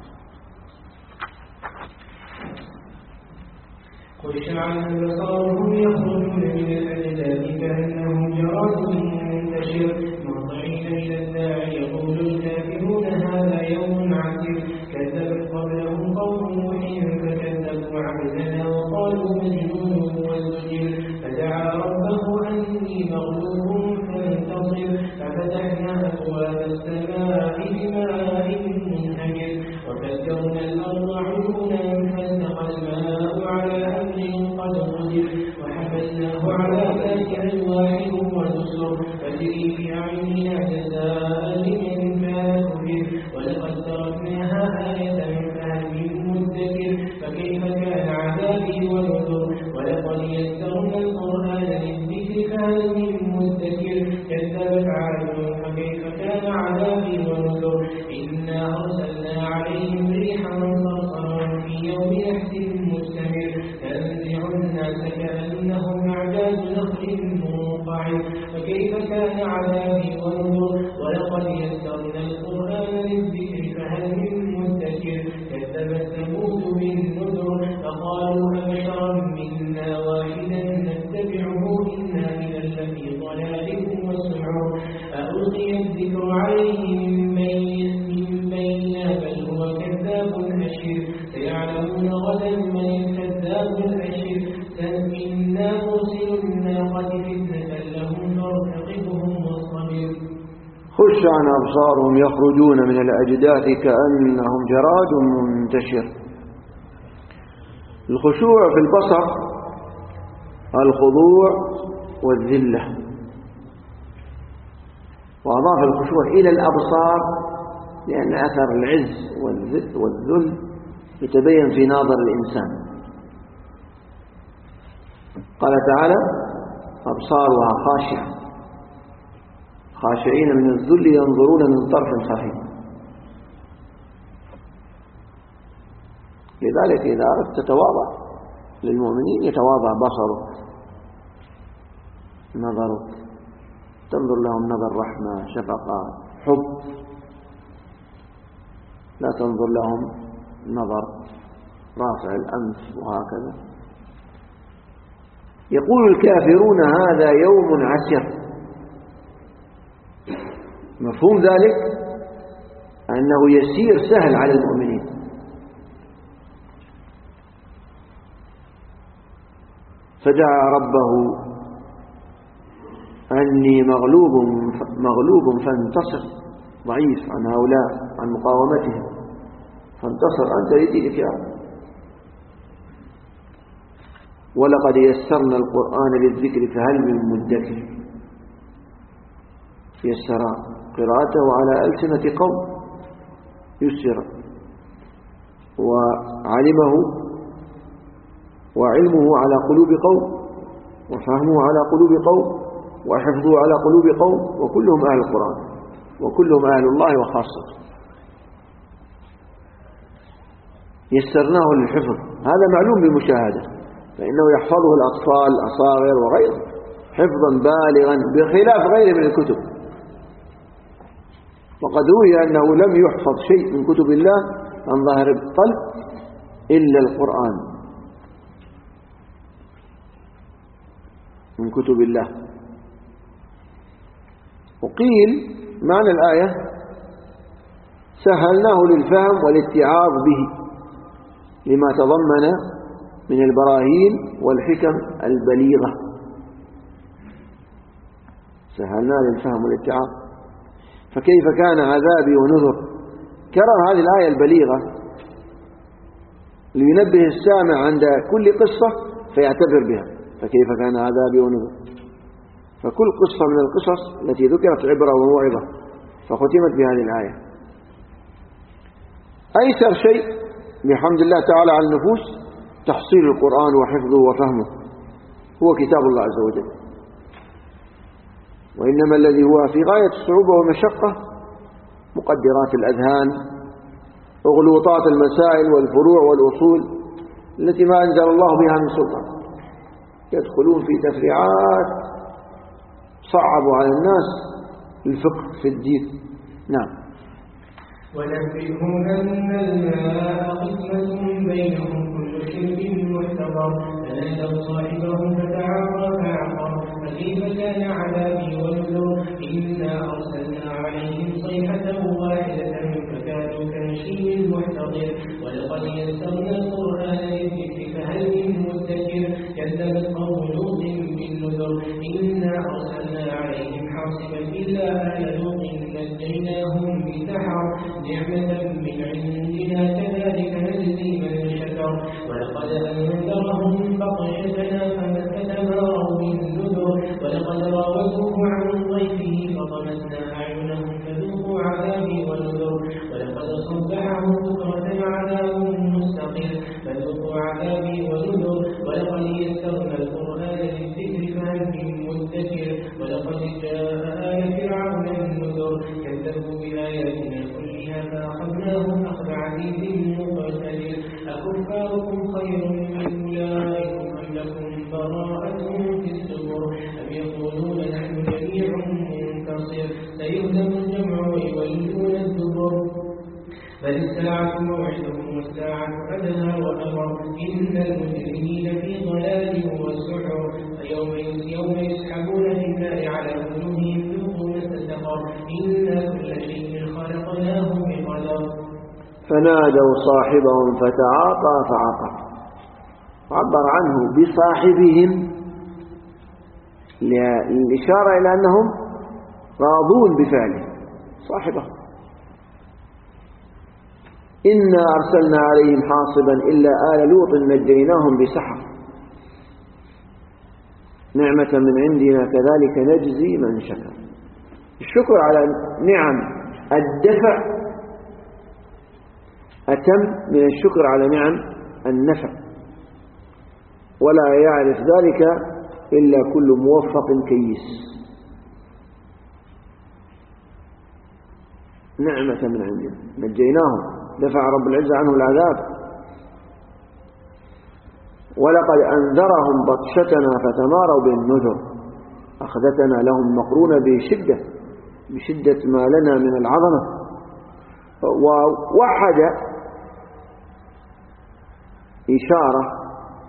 خش عنهم بصارهم يخرجون من الأجداث كأنهم جراد منتشر مهطعين إلى الداعي يقول الكافرون هذا يوم عسير كذبت قبلهم قوم نوح فكذبوا عبدنا وقالوا مجنون وازدجر فدعا ربه أني مغلوب فانتصر ففتحنا أبواب السماء بماء منهمر وفجرنا الأرض عيونا فالتقى الماء على أمر قد قدر وحملناه على ذات ألواح ودسر فجري بأعيننا جزاء لمن كان كفر ولقد تركناها آية فهل من مدكر فكيف كان عذابي ونذر ولقد يسرنا القرآن للذكر فهل من مدكر كذبت عاد فكيف كان عذابي ونذر إنا أرسلنا عليهم ريحا صرصرا في يوم نحس مستمر تنزع الناس كأنهم أعجاز نخل منقعر فكيف كان عذابي ونذر ولقد يسرنا القرآن للذكر فهل من مدكر كذبت ثمود بالنذر فقالوا أبشرا منا واحدا نتبعه إنا إذا لفي ضلال وسعور ألقي الذكر عليه من بيننا بل هو كذاب أشر سيعلمون غدا من الكذاب الأشر إنا مرسل الناقة فتنة لهم فارتقبهم واصطبر. خش عن أبصارهم يخرجون من الأجداث كأنهم جراد منتشر. الخشوع في البصر الخضوع والذلة، وأضاف الخشوع إلى الأبصار لأن أثر العز والذل يتبين في ناظر الإنسان. قال تعالى أبصارها خاشعة خاشعين من الذل ينظرون من طرف خفي. لذلك إذا أردت تتواضع للمؤمنين يتواضع بصرك نظرك، تنظر لهم نظر رحمة شفقة حب، لا تنظر لهم نظر رافع الأنف وهكذا. يقول الكافرون هذا يوم عسر. مفهوم ذلك أنه يسير سهل على المؤمنين. فدعا ربه أني مغلوب فانتصر، ضعيف عن هؤلاء عن مقاومتهم فانتصر أنت يديك يا رب. ولقد يسرنا القرآن للذكر فهل من مدكر. يسر قراءته على ألسنة قوم يسر، وعلمه وعلمه على قلوب قوم، وفهمه على قلوب قوم، وحفظه على قلوب قوم، وكلهم أهل القرآن، وكلهم أهل الله وخاصته. يسرناه للحفظ، هذا معلوم بالمشاهدة، فإنه يحفظه الأطفال الأصاغر وغيره حفظا بالغا بخلاف غيره من الكتب. وقد روي أنه لم يحفظ شيء من كتب الله عن ظاهر القلب إلا القرآن من كتب الله. وقيل معنى الآية سهلناه للفهم والاتعاظ به لما تضمن من البراهين والحكم البليغة. سهلنا للفهم والاتعاظ، فكيف كان عذابي ونذر. كرر هذه الآية البليغة لينبه السامع عند كل قصة فيعتبر بها، فكيف كان عذابي ونذر. فكل قصة من القصص التي ذكرت عبرة وموعظة، فختمت بهذه الآية. أيسر شيء بحمد الله تعالى على النفوس تحصيل القرآن وحفظه وفهمه هو كتاب الله عز وجل، وإنما الذي هو في غاية الصعوبة والمشقة مقدرات الأذهان، وغلوطات المسائل والفروع والأصول التي ما أنزل الله بها من سلطان، يدخلون في تفريعات صعبوا على الناس الفقه في الدين. نعم. ونبئهم أن الماء قسمة بينهم كل شرب محتضر فنادوا صاحبهم فتعاطى فعقر فكيف كان عذابي ونذر إنا أرسلنا عليهم صيحة واحدة فكادوا كهشيم المحتضر ولقد يسرنا القرآن للذكر فهل من مدكر كذبت قوم لوط بالنذر إنا أرسلنا عليهم حاصبا إلا آل لوط نجيناهم بسحر نعمة من عندنا كذلك نجزي من شكر ولقد أنذرهم بطشتنا فتماروا بالنذر ولقد راودوه عن ضيفه فطمسنا أعينهم فذوقوا عذابي ونذر ولقد صبحهم بكرة عذاب مستقر فذوقوا عذابي ونذر ولقد يسرنا القرآن للذكر فهل من مدكر ولقد جاء آل فرعون النذر كذبوا بآياتنا كلها فأخذناهم أخذ عزيز مقتدر أكفاركم خير من أولئكم أم لكم براءة في الزبر أم يقولون نحن جميع منتصر سيهزم الجمع ويولون الدبر بل الساعة موعدهم والساعة أدهى وأمر إن المجرمين في ضلال وسعر يوم يسحبون في النار على وجوههم ذوقوا مس سقر إنا كل شيء خلقناه بقدر فنادوا صاحبهم فتعاطى فعقر، عبر عنه بصاحبهم للإشارة إلى أنهم راضون بفعله صاحبهم. إنا أرسلنا عليهم حاصبا إلا آل لوط نجيناهم بسحر نعمة من عندنا كذلك نجزي من شكر. الشكر على نعم الدفع أتم من الشكر على نعم النفع، ولا يعرف ذلك إلا كل موفق كيس. نعمة من عندنا نجيناهم، دفع رب العزة عنه العذاب. ولقد أنذرهم بطشتنا فتماروا بالنذر، أخذتنا لهم مقرونة بشدة ما لنا من العظمة. ووحد إشارة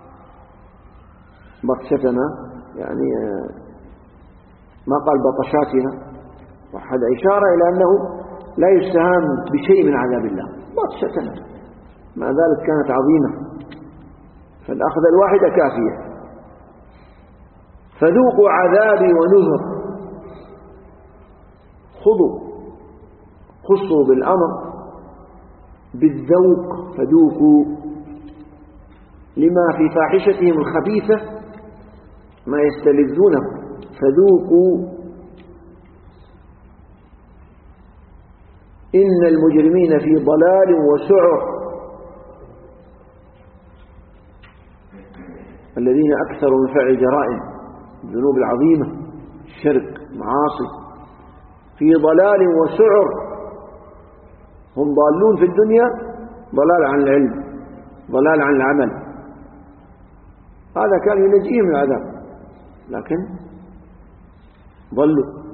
بطشتنا يعني ما قال بطشاتنا، وحد إشارة إلى أنه لا يستهان بشيء من عذاب الله. بطشتنا مع ذلك كانت عظيمة، فالأخذ الواحدة كافية. فذوقوا عذابي ونذر، خصوا بالأمر بالذوق، فذوقوا لما في فاحشتهم الخبيثة ما يستلذونه، فذوقوا إن المجرمين في ضلال وسعر. الذين أكثروا من فعل جرائم الذنوب العظيمة، الشرك، معاصي، في ضلال وسعر. هم ضالون في الدنيا، ضلال عن العلم، ضلال عن العمل. هذا كان ينجيهم من العذاب، لكن ضلوا.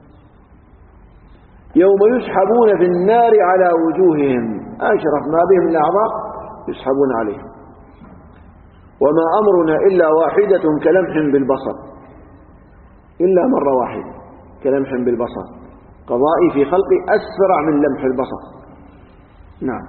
يوم يسحبون في النار على وجوههم، أشرف ما بهم من الأعضاء يسحبون عليهم. وما أمرنا إلا واحدة كلمح بالبصر، إلا مرة واحدة كلمح بالبصر. قضائي في خلقي أسرع من لمح البصر. نعم.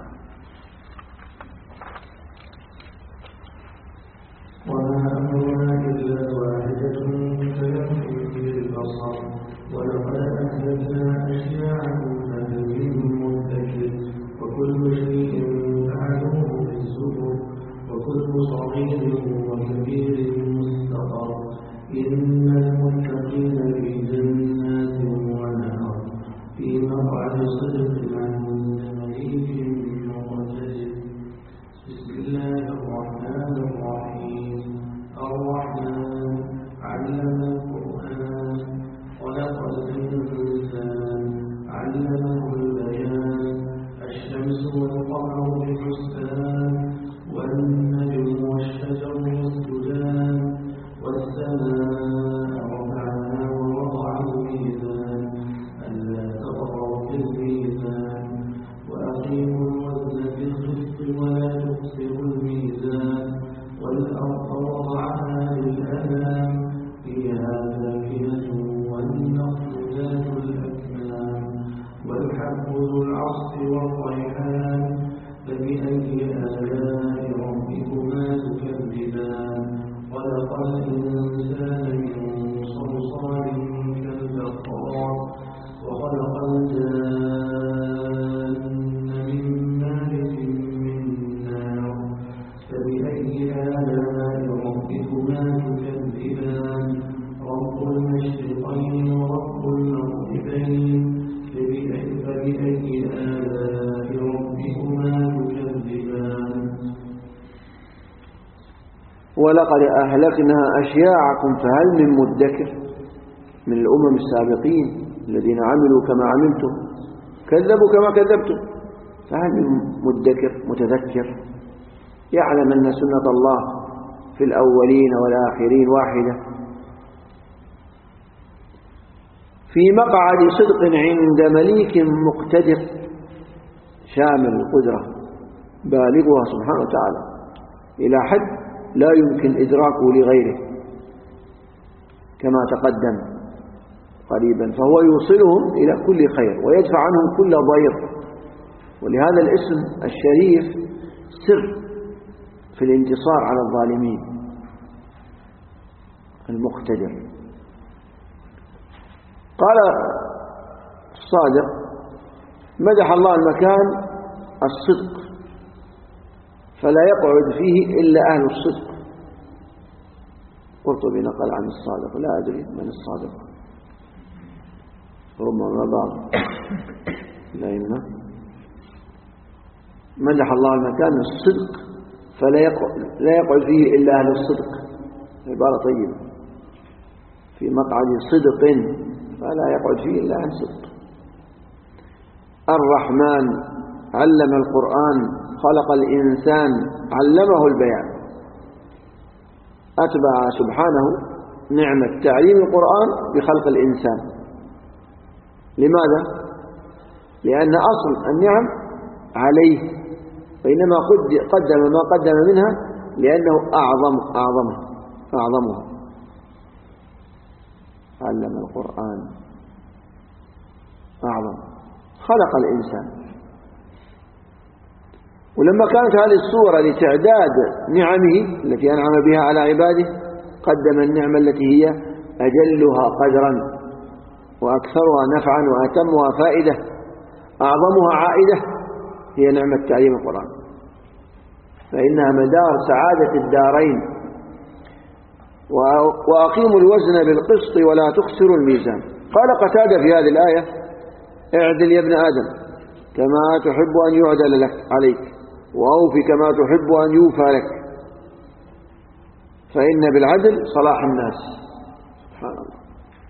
وما أمرنا إلا واحدة كلمح بالبصر ولقد أهلكنا أشياعكم فهل من مدكر وكل شيء فعلوه في الزبر وكل صغير وكبير مستقر إن المتقين في جنات ونهر في مقعد صدق عند مليك مقتدر. بسم الله الرحمن الرحيم. الرحمن علم القرآن خلق الإنسان علمه البيان الشمس والقمر بحسبان والنجم والشجر يسجدان والسماء رفعها ووضع الميزان ألا تطغوا في الميزان وأقيموا الوزن بالقسط ولا تخسروا الميزان والأرض وضعها للأنام فيها فاكهة والنخل ذات الأكمام والحب ذو العصف والريحان فبأي آلاء ربكما تكذبان خلق الإنسان من صلصال كالفخار وخلق الجان من مارج من نار فبأي آلاء ربكما تكذبان رب المشرقين ورب المغربين فبأي آلاء ربكما تكذبان. ولقد أهلكنا أشياعكم فهل من مدكر، من الأمم السابقين الذين عملوا كما عملتم، كذبوا كما كذبتم، فهل من مدكر متذكر يعلم أن سنة الله في الأولين والآخرين واحدة. في مقعد صدق عند مليك مقتدر، شامل القدرة بالغها سبحانه وتعالى إلى حد لا يمكن إدراكه لغيره كما تقدم قريبا، فهو يوصلهم إلى كل خير ويدفع عنهم كل ضير. ولهذا الاسم الشريف سر في الانتصار على الظالمين، المقتدر. قال الصادق مدح الله المكان الصدق فلا يقعد فيه إلا أهل الصدق. قرطبي نقل عن الصادق، لا أدري من الصادق، ربما بعض لأنه مدح الله المكان الصدق فلا يقعد فيه إلا أهل الصدق. عبارة طيبة. في مقعد صدق فلا يقعد فيه إلا أهل صدق. الرحمن علم القرآن خلق الإنسان علمه البيان. أتبع سبحانه نعمة تعليم القرآن بخلق الإنسان. لماذا؟ لأن أصل النعم عليه، وإنما قدم ما قدم منها لأنه أعظمها. علم القرآن أعظم، خلق الإنسان. ولما كانت هذه الصورة لتعداد نعمه التي أنعم بها على عباده قدم النعمة التي هي أجلها قدرا وأكثرها نفعا وأتمها فائدة أعظمها عائدة، هي نعمة تعليم القرآن، فإنها مدار سعادة الدارين. وأقيموا الوزن بالقسط ولا تخسروا الميزان. قال قتادة في هذه الآية: اعدل يا ابن آدم كما تحب أن يعدل لك عليك، وأوف كما تحب أن يوفى لك. فإن بالعدل صلاح الناس. سبحان الله.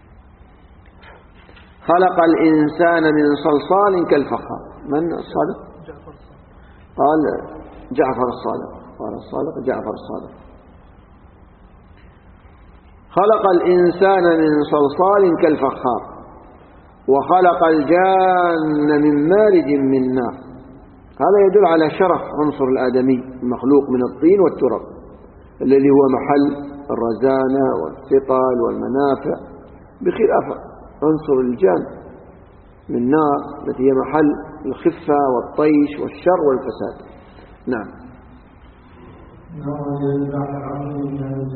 خلق الإنسان من صلصال كالفخار. من الصادق؟ قال جعفر الصادق. قال الصادق جعفر الصادق. خلق الإنسان من صلصال كالفخار وخلق الجان من مارج من نار. هذا يدل على شرف عنصر الآدمي المخلوق من الطين والتراب الذي هو محل الرزانة والثقل والمنافع، بخلاف عنصر الجان من نار التي هي محل الخفة والطيش والشر والفساد. نعم. مرج البحرين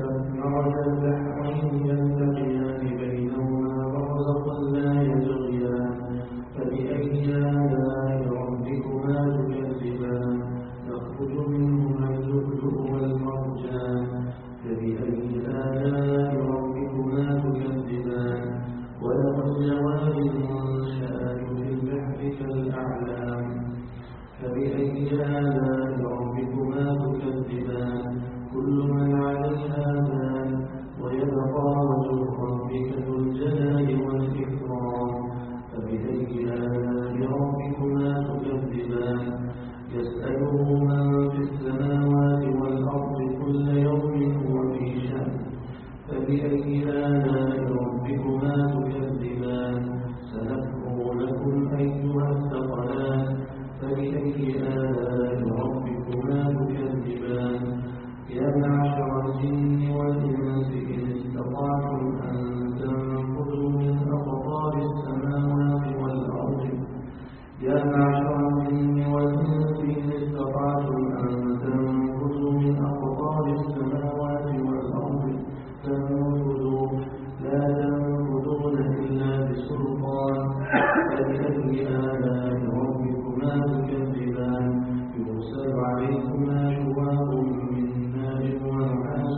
يلتقيان بينهما برزخ لا يبغيان فبأي آلاء ربكما تكذبان يخرج منهما اللؤلؤ والمرجان فبأي آلاء ربكما تكذبان ولقد جوار المنشآت في البحر كالأعلام فبأي آلاء ربكما تكذبان كل من عليها فان ويبقى وجه ربك ذو الجلال والإكرام فبأي آلاء ربكما تكذبان يسأله من في السماوات والأرض كل يوم هو في شأن فبأي آلاء ربكما تكذبان سنفرغ لكم أيها الثقلان فبأي آلاء ربكما تكذبان يا معشر الجن والإنس إن استطعتم أن تنفذوا من أقطار السماوات والأرض يا معشر الجن والإنس إن استطعتم أن تنفذوا من أقطار السماوات والأرض تنفذوا لا تنفذون إلا بسلطان فبأي آلاء ربكما تكذبان يرسل عليكما شواظ من نار ونحاس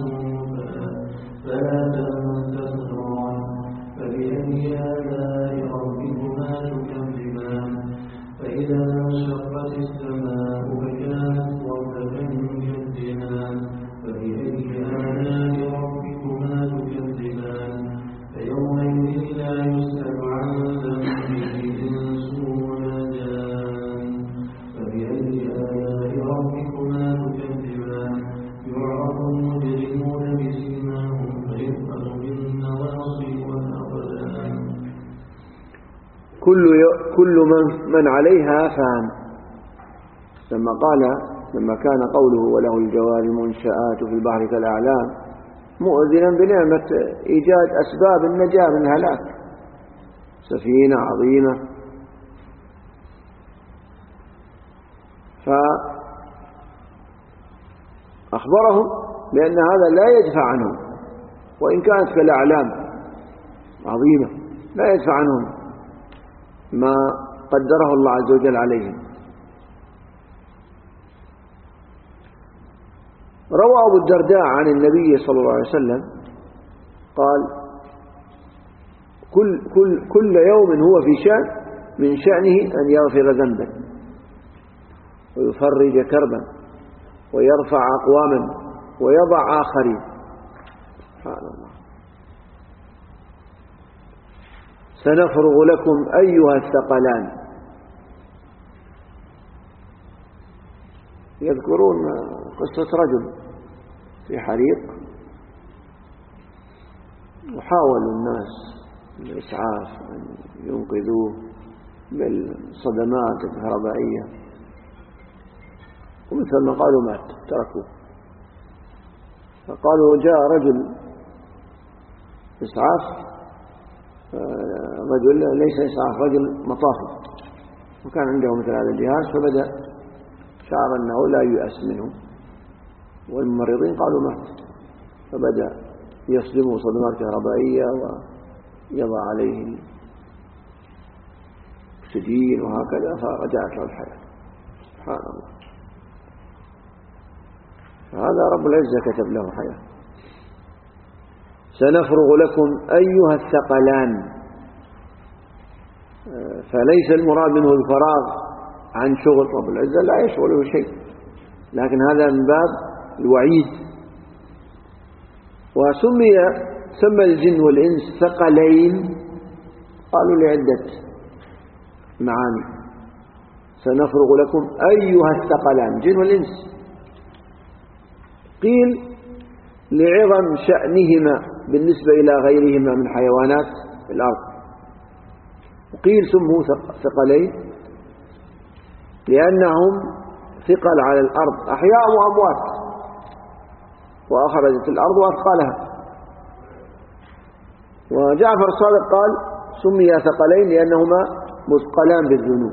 فلا تنتصران فبأي آلاء ربكما تكذبان فإذا انشقت السماء فكانت وردة كالدهان فبأي آلاء ربكما تكذبان فيومئذ لا يسأل عن ذنبه إنس ولا جان فبأي آلاء ربكما تكذبان يعرف المجرمون بسيماهم فيؤخذ بالنواصي والأقدام. كل من عليها فان. لما كان قوله وله الجوار المنشآت في البحر كالأعلام مؤذنا بنعمة إيجاد أسباب النجاة من الهلاك، سفينة عظيمة، فأخبرهم بأن هذا لا يدفع عنهم وإن كانت كالأعلام عظيمة لا يدفع عنهم ما قدره الله عز وجل عليهم. روى أبو الدرداء عن النبي صلى الله عليه وسلم قال كل يوم هو في شأن من شأنه أن يغفر ذنبا ويفرج كربا ويرفع أقواما ويضع آخرين. سبحان الله. سنفرغ لكم أيها الثقلان. يذكرون قصة رجل في حريق وحاولوا الناس الإسعاف أن ينقذوه بالصدمات الكهربائية ومثل ما قالوا مات تركوه. فقالوا جاء رجل إسعاف، رجل ليس إسعاف، رجل مطافي، وكان عنده مثل هذا الجهاز، فبدأ شعر أنه لا يؤس منه والممرضين قالوا مات، فبدأ يصدمه صدمات كهربائية ويضع عليه أكسجين وهكذا، فرجعت له الحياة. سبحان الله. فهذا رب العزة كتب له حياة. سنفرغ لكم أيها الثقلان، فليس المراد منه الفراغ عن شغل، رب العزة لا يشغله شيء، لكن هذا من باب الوعيد سمى الجن والإنس ثقلين، قالوا لعدة معاني. سنفرغ لكم أيها الثقلان، جن والإنس. قيل لعظم شأنهما بالنسبة إلى غيرهما من حيوانات الأرض. وقيل سموا ثقلين لأنهم ثقل على الأرض، أحياء وأموات، وأخرجت الأرض وأثقالها. وجعفر الصادق قال سمي ثقلين لأنهما مثقلان بالذنوب.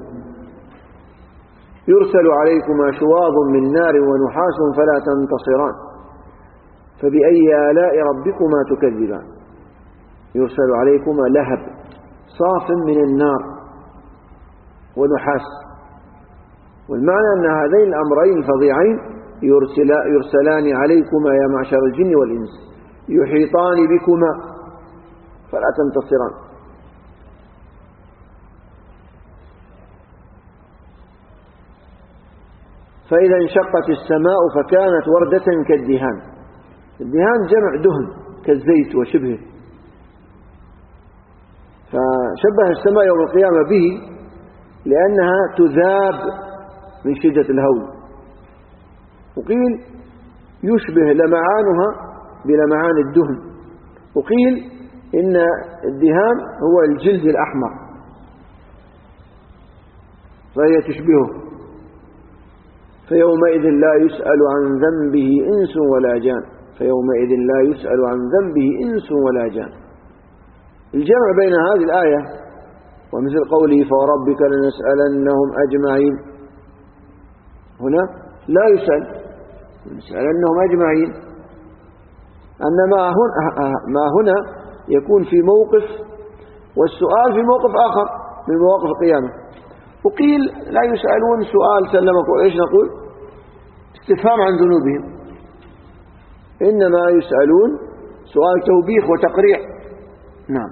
يرسل عليكما شواظ من نار ونحاس فلا تنتصران فبأي آلاء ربكما تكذبان. يرسل عليكما لهب صاف من النار ونحاس، والمعنى أن هذين الأمرين الفظيعين يرسلان عليكما يا معشر الجن والإنس، يحيطان بكما فلا تنتصران. فإذا انشقت السماء فكانت وردة كالدهان. الدهان جمع دهن كالزيت وشبهه، فشبه السماء يوم القيامة به لأنها تذاب من شدة الهول. وقيل يشبه لمعانها بلمعان الدهن، وقيل إن الدهان هو الجلد الأحمر فهي تشبهه. فيومئذ لا يسأل عن ذنبه إنس ولا جان، فيومئذ لا يسأل عن ذنبه إنس ولا جان. الجمع بين هذه الآية ومثل قوله فوربك لنسألنهم أجمعين، هنا لا يسأل، لنسألنهم أجمعين، أن ما هنا يكون في موقف والسؤال في موقف آخر من مواقف القيامة. وقيل لا يسألون سؤال سلمك، وإيش نقول؟ استفهام عن ذنوبهم، إنما يسألون سؤال توبيخ وتقريع. نعم.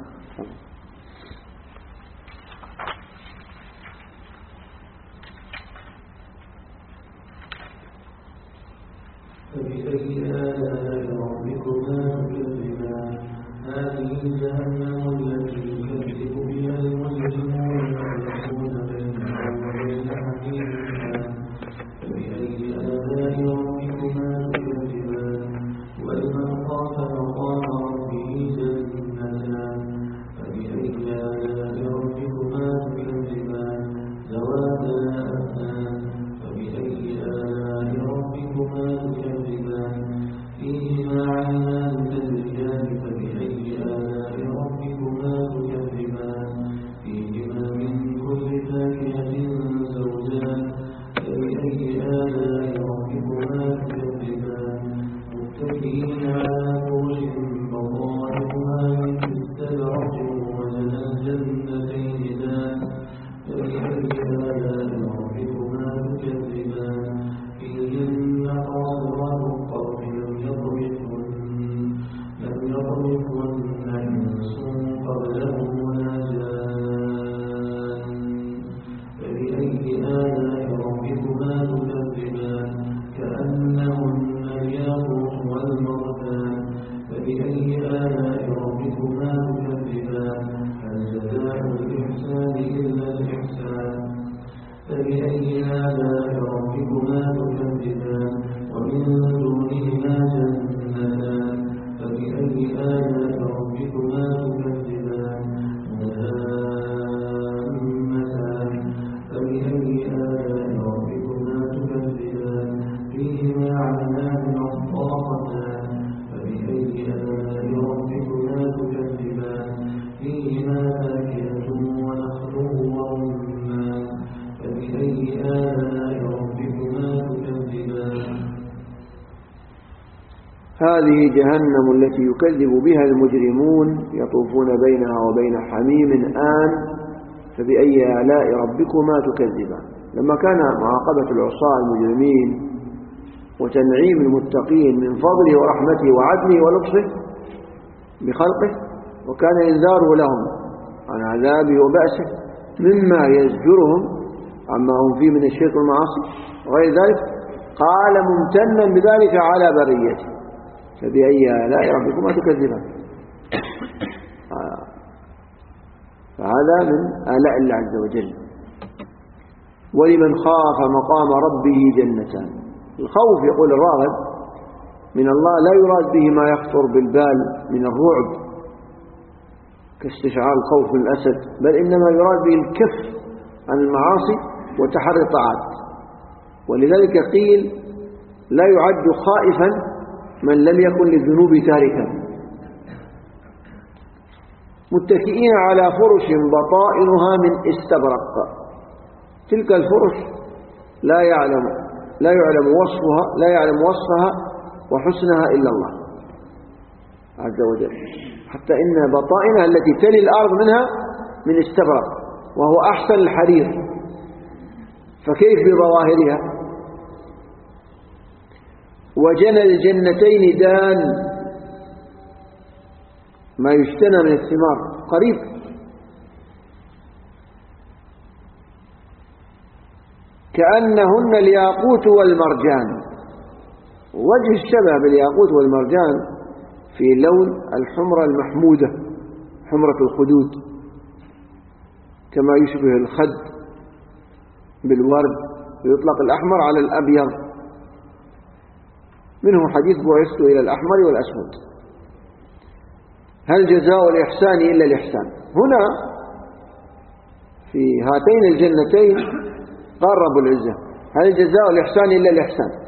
فبأي آلاء ربكما تكذبان هذه جهنم التي يكذب بها المجرمون ويدعون بينهم وبين حميمها. فبأي آلاء ربكما تكذبان ولمن خاف مقام ربه جنتان. فبأي آلاء ربكما تكذبان ذواتا أفنان. فبأي آلاء ربكما تكذبان فيهما عينان تجريان. فبأي آلاء ربكما تكذبان فيهما من كل فاكهة زوجان. فبأي آلاء ربكما تكذبان متكئين على فرش بطائنها من استبرق وجنى الجنتين دان. فبأي آلاء ربكما تكذبان فيهن قاصرات الطرف لم يطمثهن إنس قبلهم ولا جان. فبأي آلاء ربكما تكذبان كأنهن الياقوت والمرجان. فبأي آلاء ربكما تكذبان هل جزاء الإحسان إلا الإحسان. فبأي آلاء ربكما تكذبان ومن دونهما جنتان. فبأي آلاء ربكما تكذبان مدهامتان. فبأي آلاء ربكما تكذبان فيهما عينان نضاختان. فبأي آلاء ربكما تكذبان فيهما فاكهة ونخل ورمان. فبأي آلاء ربكما تكذبان. هذه جهنم التي يكذب بها المجرمون يطوفون بينها وبين حميم آن. فبأي آلاء ربكما تكذبان. لما كان معاقبة العصاة المجرمين وتنعيم المتقين من فضله ورحمته وعدله ولطفه بخلقه، وكان إنذاره لهم عن عذابه وبأسه مما يزجرهم عما هم فيه من الشرك والمعاصي وغير ذلك، قال ممتنا بذلك على بريته فبأي آلاء ربكما تكذبان. فهذا من آلاء الله عز وجل. ولمن خاف مقام ربه جنتان. الخوف يقول الراغب من الله لا يراد به ما يخطر بالبال من الرعب كاستشعار الخوف من الأسد، بل إنما يراد به الكف عن المعاصي وتحري الطاعات. ولذلك قيل لا يعد خائفا من لم يكن للذنوب تاركا. متكئين على فرش بطائنها من استبرق. تلك الفرش لا يعلم وصفها وحسنها إلا الله عز وجل، حتى إن بطائنها التي تلي الأرض منها من استبرق وهو أحسن الحرير، فكيف بظواهرها؟ وجنى الجنتين دان، ما يجتنى من الثمار قريب. كأنهن الياقوت والمرجان. وجه الشبه بالياقوت والمرجان في لون الحمرة المحمودة، حمرة الخدود، كما يشبه الخد بالورد، يطلق الأحمر على الأبيض. منه حديث بعثت إلى الأحمر والأسود. هل جزاء الإحسان إلا الإحسان؟ هنا في هاتين الجنتين قال رب العزة هل جزاء الإحسان إلا الإحسان،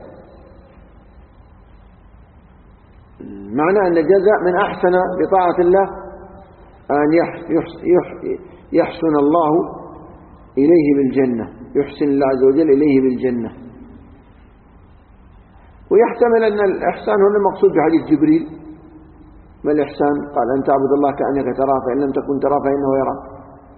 معنى أن الجزاء من أحسن بطاعة الله أن يحسن الله إليه بالجنة، يحسن الله عز وجل إليه بالجنة. ويحتمل أن الإحسان هنا المقصود بحديث جبريل ما الإحسان؟ قال أن تعبد الله كأنك تراه فإن لم تكن تراه فإنه يراك.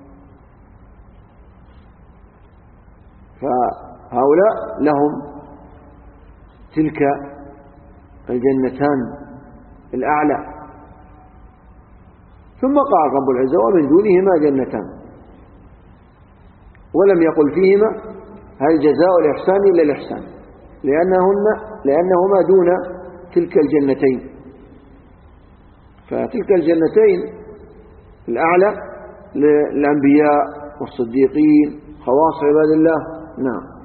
فهؤلاء لهم تلك الجنتان الأعلى. ثم قال رب العزة ومن دونهما جنتان، ولم يقل فيهما هل جزاء الإحسان إلا الإحسان، لأنهما دون تلك الجنتين. فتلك الجنتين الأعلى للأنبياء والصديقين خواص عباد الله. نعم.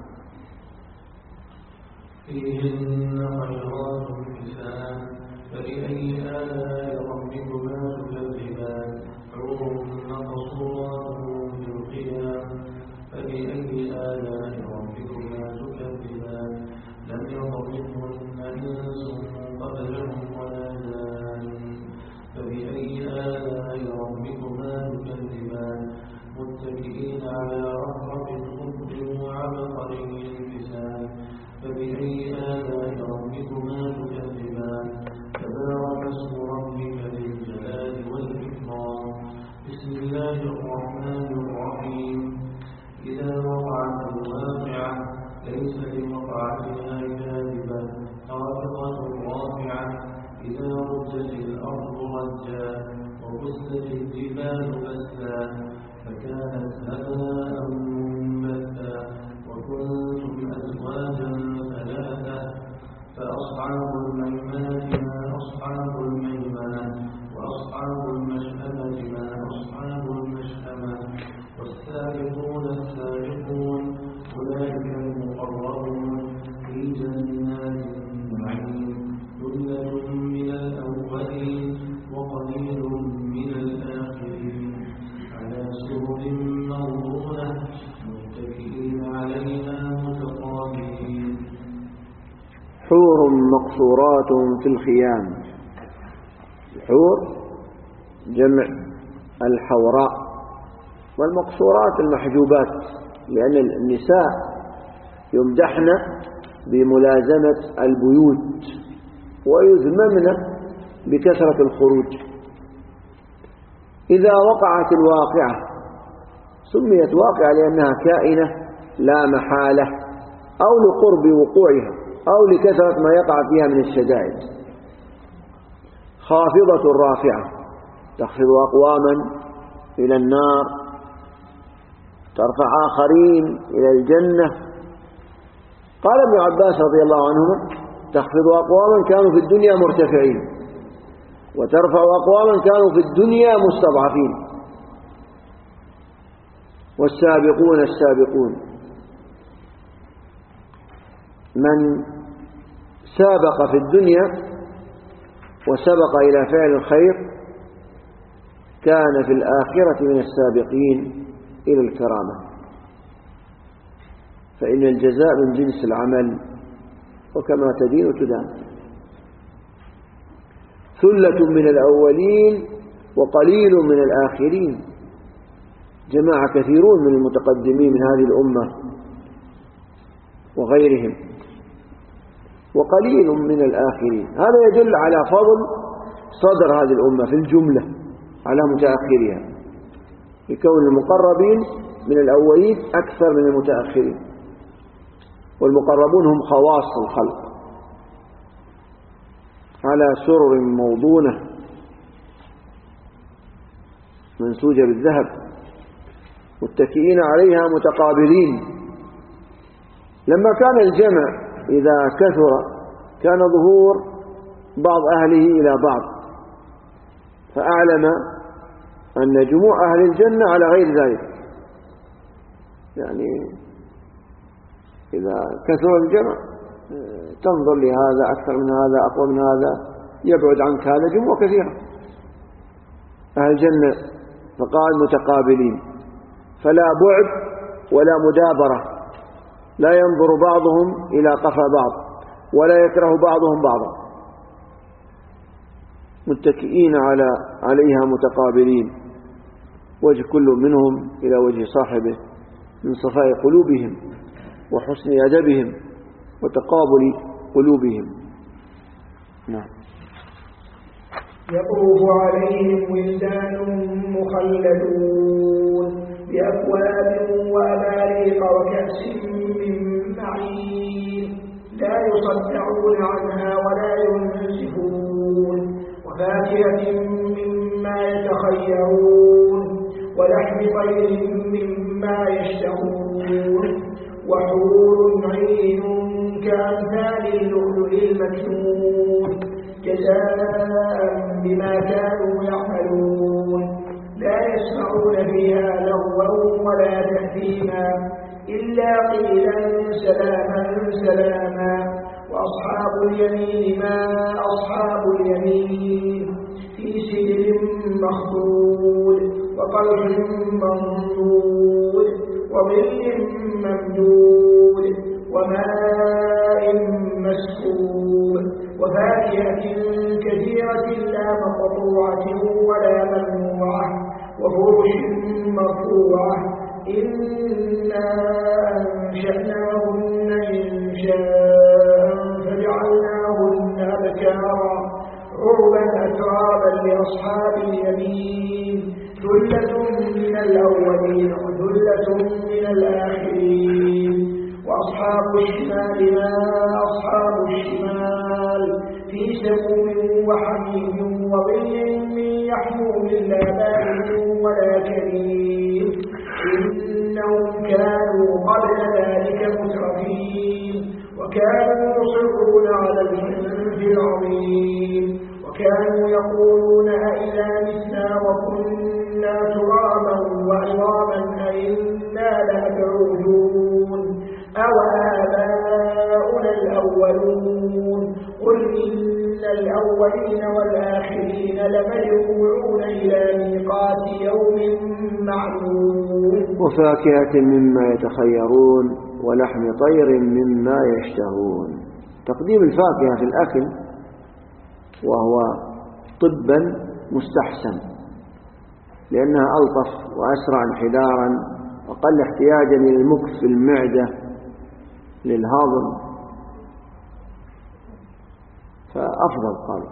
فيهن خيرات حسان فبأي آلاء ربكما تكذبان حور مقصورات في الخيام فبأي آلاء ربكما تكذبان لم يطمثهن إنس قبلهم ولا جان فبأي آلاء ربكما تكذبان متكئين على رفرف خضر وعبقري حسان فبأي آلاء ربكما تكذبان تبارك اسم ربك ذي الجلال والإكرام بسم الله الرحمن الرحيم إذا وقعت الواقعة ليس لوقعتها كاذبة خافضة رافعة إذا رجت الأرض رجا وبست الجبال بسا فكانت هباء منبثا وكنتم أزواجا ثلاثة فأصحاب الميمنة ما أصحاب الميمنة وأصحاب المشأمة ما أصحاب المشأمة والسابقون السابقون أولئك المقربون في جنات النعيم ثلة من الأولين وقليل من الآخرين على سرر موضونة متكئين عليها متقابلين حور مقصورات في الخيام. الحور جمع الحوراء، والمقصورات المحجوبات، لأن النساء يمدحن بملازمة البيوت ويذممن بكثرة الخروج. إذا وقعت الواقعة سميت واقعة لأنها كائنة لا محالة أو لقرب وقوعها أو لكثرة ما يقع فيها من الشدائد. خافضة رافعة تخفض أقواما إلى النار ترفع آخرين إلى الجنة. قال ابن عباس رضي الله عنهما تخفض أقواما كانوا في الدنيا مرتفعين وترفع أقواما كانوا في الدنيا مستضعفين. والسابقون السابقون من سابق في الدنيا وسبق إلى فعل الخير كان في الآخرة من السابقين إلى الكرامة، فإن الجزاء من جنس العمل وكما تدين تدان. ثلة من الأولين وقليل من الآخرين، جماعة كثيرون من المتقدمين من هذه الأمة وغيرهم، وقليل من الآخرين. هذا يدل على فضل صدر هذه الأمة في الجملة على متأخرها، لكون المقربين من الأولين أكثر من المتأخرين، والمقربون هم خواص الخلق على سرر موضونة منسوجة بالذهب متكئين عليها متقابلين. لما كان الجمع إذا كثر كان ظهور بعض أهله إلى بعض، فأعلم أن جموع أهل الجنة على غير ذلك. يعني إذا كثر الجمع تنظر لهذا أكثر من هذا أقوى من هذا، يبعد عنك هذا جموع كثيرة. أهل الجنة فقال متقابلين، فلا بعد ولا مدابرة، لا ينظر بعضهم إلى قفا بعض ولا يكره بعضهم بعضا، متكئين عليها متقابلين، وجه كل منهم إلى وجه صاحبه من صفاء قلوبهم وحسن أدبهم وتقابل قلوبهم. نعم. يطوف عليهم ولدان مخلدون بأكواب وأباريق وكأس من معين لا يصدعون عنها ولا ينزفون، وفاكهة مما يتخيرون ولحم طير مما يشتهون، وحور عين كأمثال اللؤلؤ المكنون جزاء بما كانوا يعملون. لا يسمعون فيها لغوا ولا تأثيما إلا قيلا سلاما سلاما. وأصحاب اليمين ما أصحاب اليمين في سدر مخضود وطلح منضود وظل ممدود وماء مسكوب وفاكهة كثيرة لا مقطوعة ولا ممنوعة وفرش مرفوعة. إنا أنشأناهن إنشاء فجعلناهن أبكارا عربا أترابا لأصحاب اليمين ثلة من الأولين وثلة من الآخرين. وأصحاب الشمال ما أصحاب الشمال في سموم وحميم وظل من يحموم لا بارد ولا كريم إنهم كانوا قبل ذلك مترفين وكانوا يصرون على الحنث العظيم وكانوا يقولون أئذا متنا وكنا ترابا وعظاما أئنا لمبعوثون أو آباؤنا الأولون قل إن الأولين والآخرين لمجموعون إلى ميقات يوم معلوم. وفاكهة مما يتخيرون ولحم طير مما يشتهون. تقديم الفاكهة في الأكل وهو طبا مستحسن لأنها ألطف وأسرع انحدارا وقل احتياجا إلى المكث في المعدة للهضم، فأفضل قال.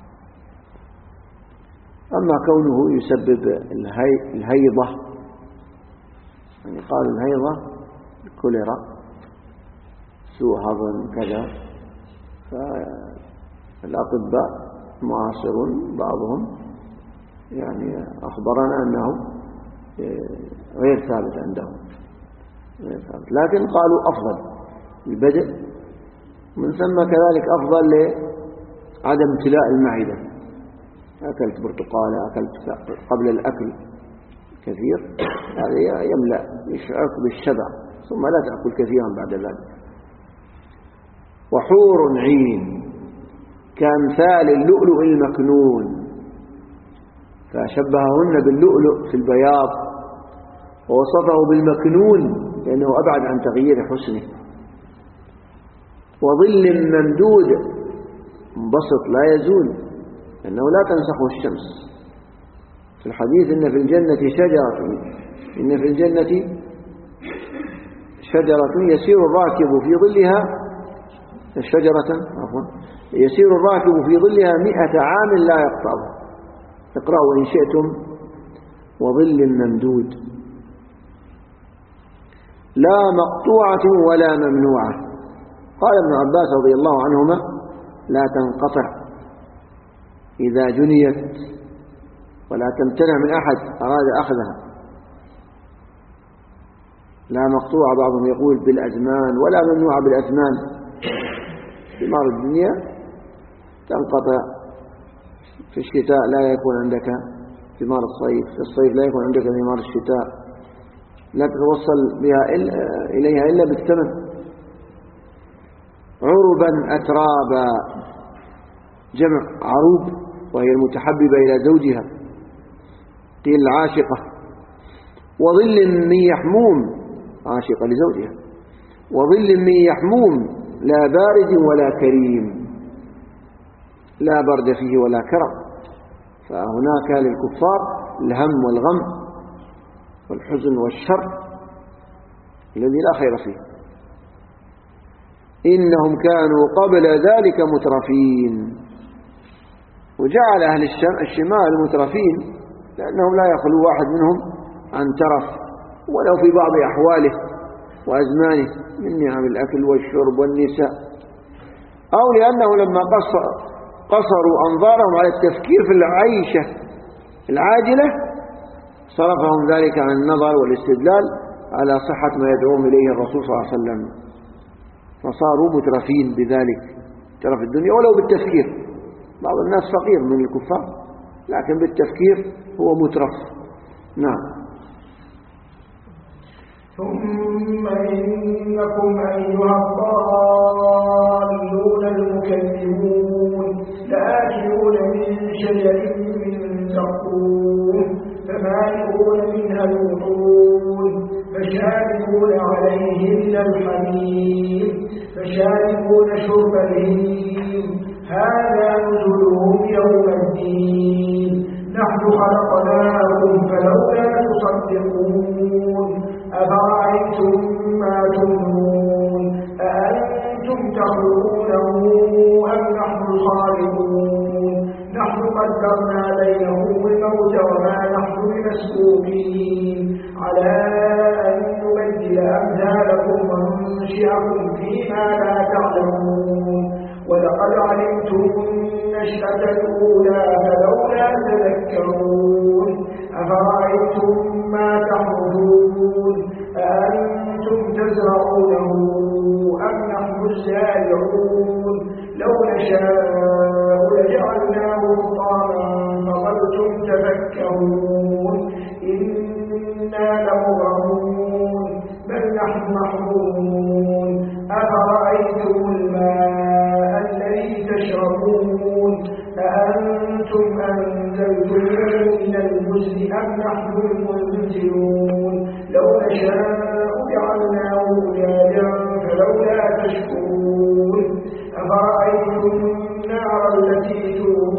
أما كونه يسبب الهيضة، يعني قال الهيضة الكوليرا سوء هضم كذا، فالأطباء معاصرون بعضهم يعني أخبرنا أنه غير ثابت عندهم، لكن قالوا أفضل البدء من ثم كذلك أفضل لعدم امتلاء المعدة. أكلت برتقالة، أكلت قبل الأكل كثير، هذا يملأ يشعرك بالشبع، ثم لا تأكل كثيرا بعد ذلك. وحور عين كأمثال اللؤلؤ المكنون، فشبههن باللؤلؤ في البياض ووصفه بالمكنون لأنه أبعد عن تغيير حسنه. وظل ممدود منبسط لا يزول لأنه لا تنسخه الشمس. في الحديث إن في الجنة شجرة يسير الراكب في ظلها يسير الراكب في ظلها 100 عام لا يقطعها. اقرأوا إن شئتم. وظل ممدود لا مقطوعة ولا ممنوعة. قال ابن عباس رضي الله عنهما لا تنقطع إذا جنيت ولا تمتنع من أحد أراد أخذها. لا مقطوعة بعضهم يقول بالأزمان ولا ممنوعة بالأزمان. ثمار الدنيا تنقطع، في الشتاء لا يكون عندك ثمار الصيف، في الصيف لا يكون عندك ثمار الشتاء، لا تتوصل بها إليها إلا بالثمن. عربا أترابا جمع عروب وهي المتحببة إلى زوجها، قيل العاشقة. وظل من يحموم عاشقة لزوجها. وظل من يحموم لا بارد ولا كريم، لا برد فيه ولا كرم. فهناك للكفار الهم والغم والحزن والشر الذي لا خير فيه. إنهم كانوا قبل ذلك مترفين. وجعل أهل الشمال مترفين لأنهم لا يخلو واحد منهم عن ترف ولو في بعض أحواله وأزمانه من نعم الأكل والشرب والنساء، أو لأنه لما قصروا أنظارهم على التفكير في العيشة العاجلة صرفهم ذلك عن النظر والاستدلال على صحة ما يدعوهم إليه الرسول صلى الله عليه وسلم، فصاروا مترفين بذلك، ترف الدنيا ولو بالتفكير. بعض الناس فقير من الكفار لكن بالتفكير هو مترف. نعم. ثم إنكم أيها الضالون المكذبون لآكلون من شجر من زقوم فمالئون منها البطون فشاربون عليه من الحميم فشاربون شرب الهيم هذا نزلهم يوم الدين نحن خلقناكم فلولا تصدقون أفرأيتم ما تمنون أأنتم تخلقونه أم نحن الخالقون نحن قدرنا بينهم الموت وما نحن بمسبوقين على أن نبدل أمثالكم وننشئكم فيما لا تعلمون ولقد علمتم النشأة الأولى فلولا تذكرون أفرأيتم ما تحرثون أأنتم تزرعونه أم نحن الزارعون لو نشاء لجعلناه حطاما فظلتم تفكرون إنا لمغرمون بل نحن محرومون أفرأيتم الماء الذي تشربون أأنتم أنزلتموه من المزن أم نحن المنزلون لو نشاء جعلناه أجاجا فلولا تشكرون أفرأيتم النار التي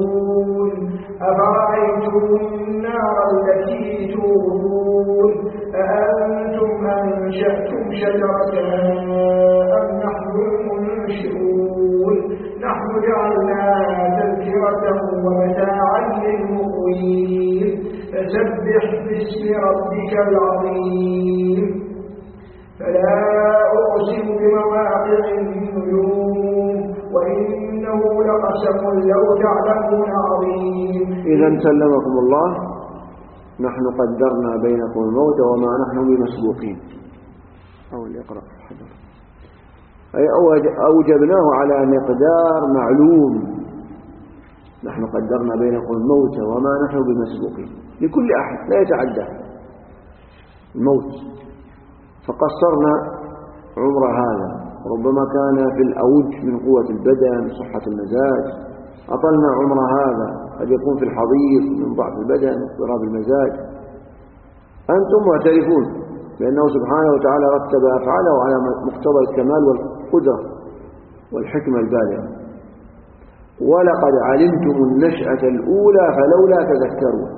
تورون أأنتم أنشأتم شجرتها أم نحن المنشئون نحن جعلناها تذكرة ومتاعا للمقوين فسبح باسم ربك العظيم فلا أقسم بمواقع النجوم وإنه لقسم لو تعلمون عظيم. إذا سلمكم الله نحن قدرنا بينكم الموت وما نحن بمسبوقين. أو اللي يقرأ حضر. أي أوجبناه على مقدار معلوم. نحن قدرنا بينكم الموت وما نحن بمسبوقين لكل أحد لا يتعدى الموت، فقصرنا عمر هذا. ربما كان في الأوج من قوة البدن صحة المزاج، أطلنا عمر هذا. قد يكون في الحضيض من ضعف البدن اضطراب المزاج. أنتم معترفون بأنه سبحانه وتعالى رتب أفعاله على مقتضى الكمال والقدرة والحكمة البالغة. ولقد علمتم النشأة الأولى فلولا تذكرون.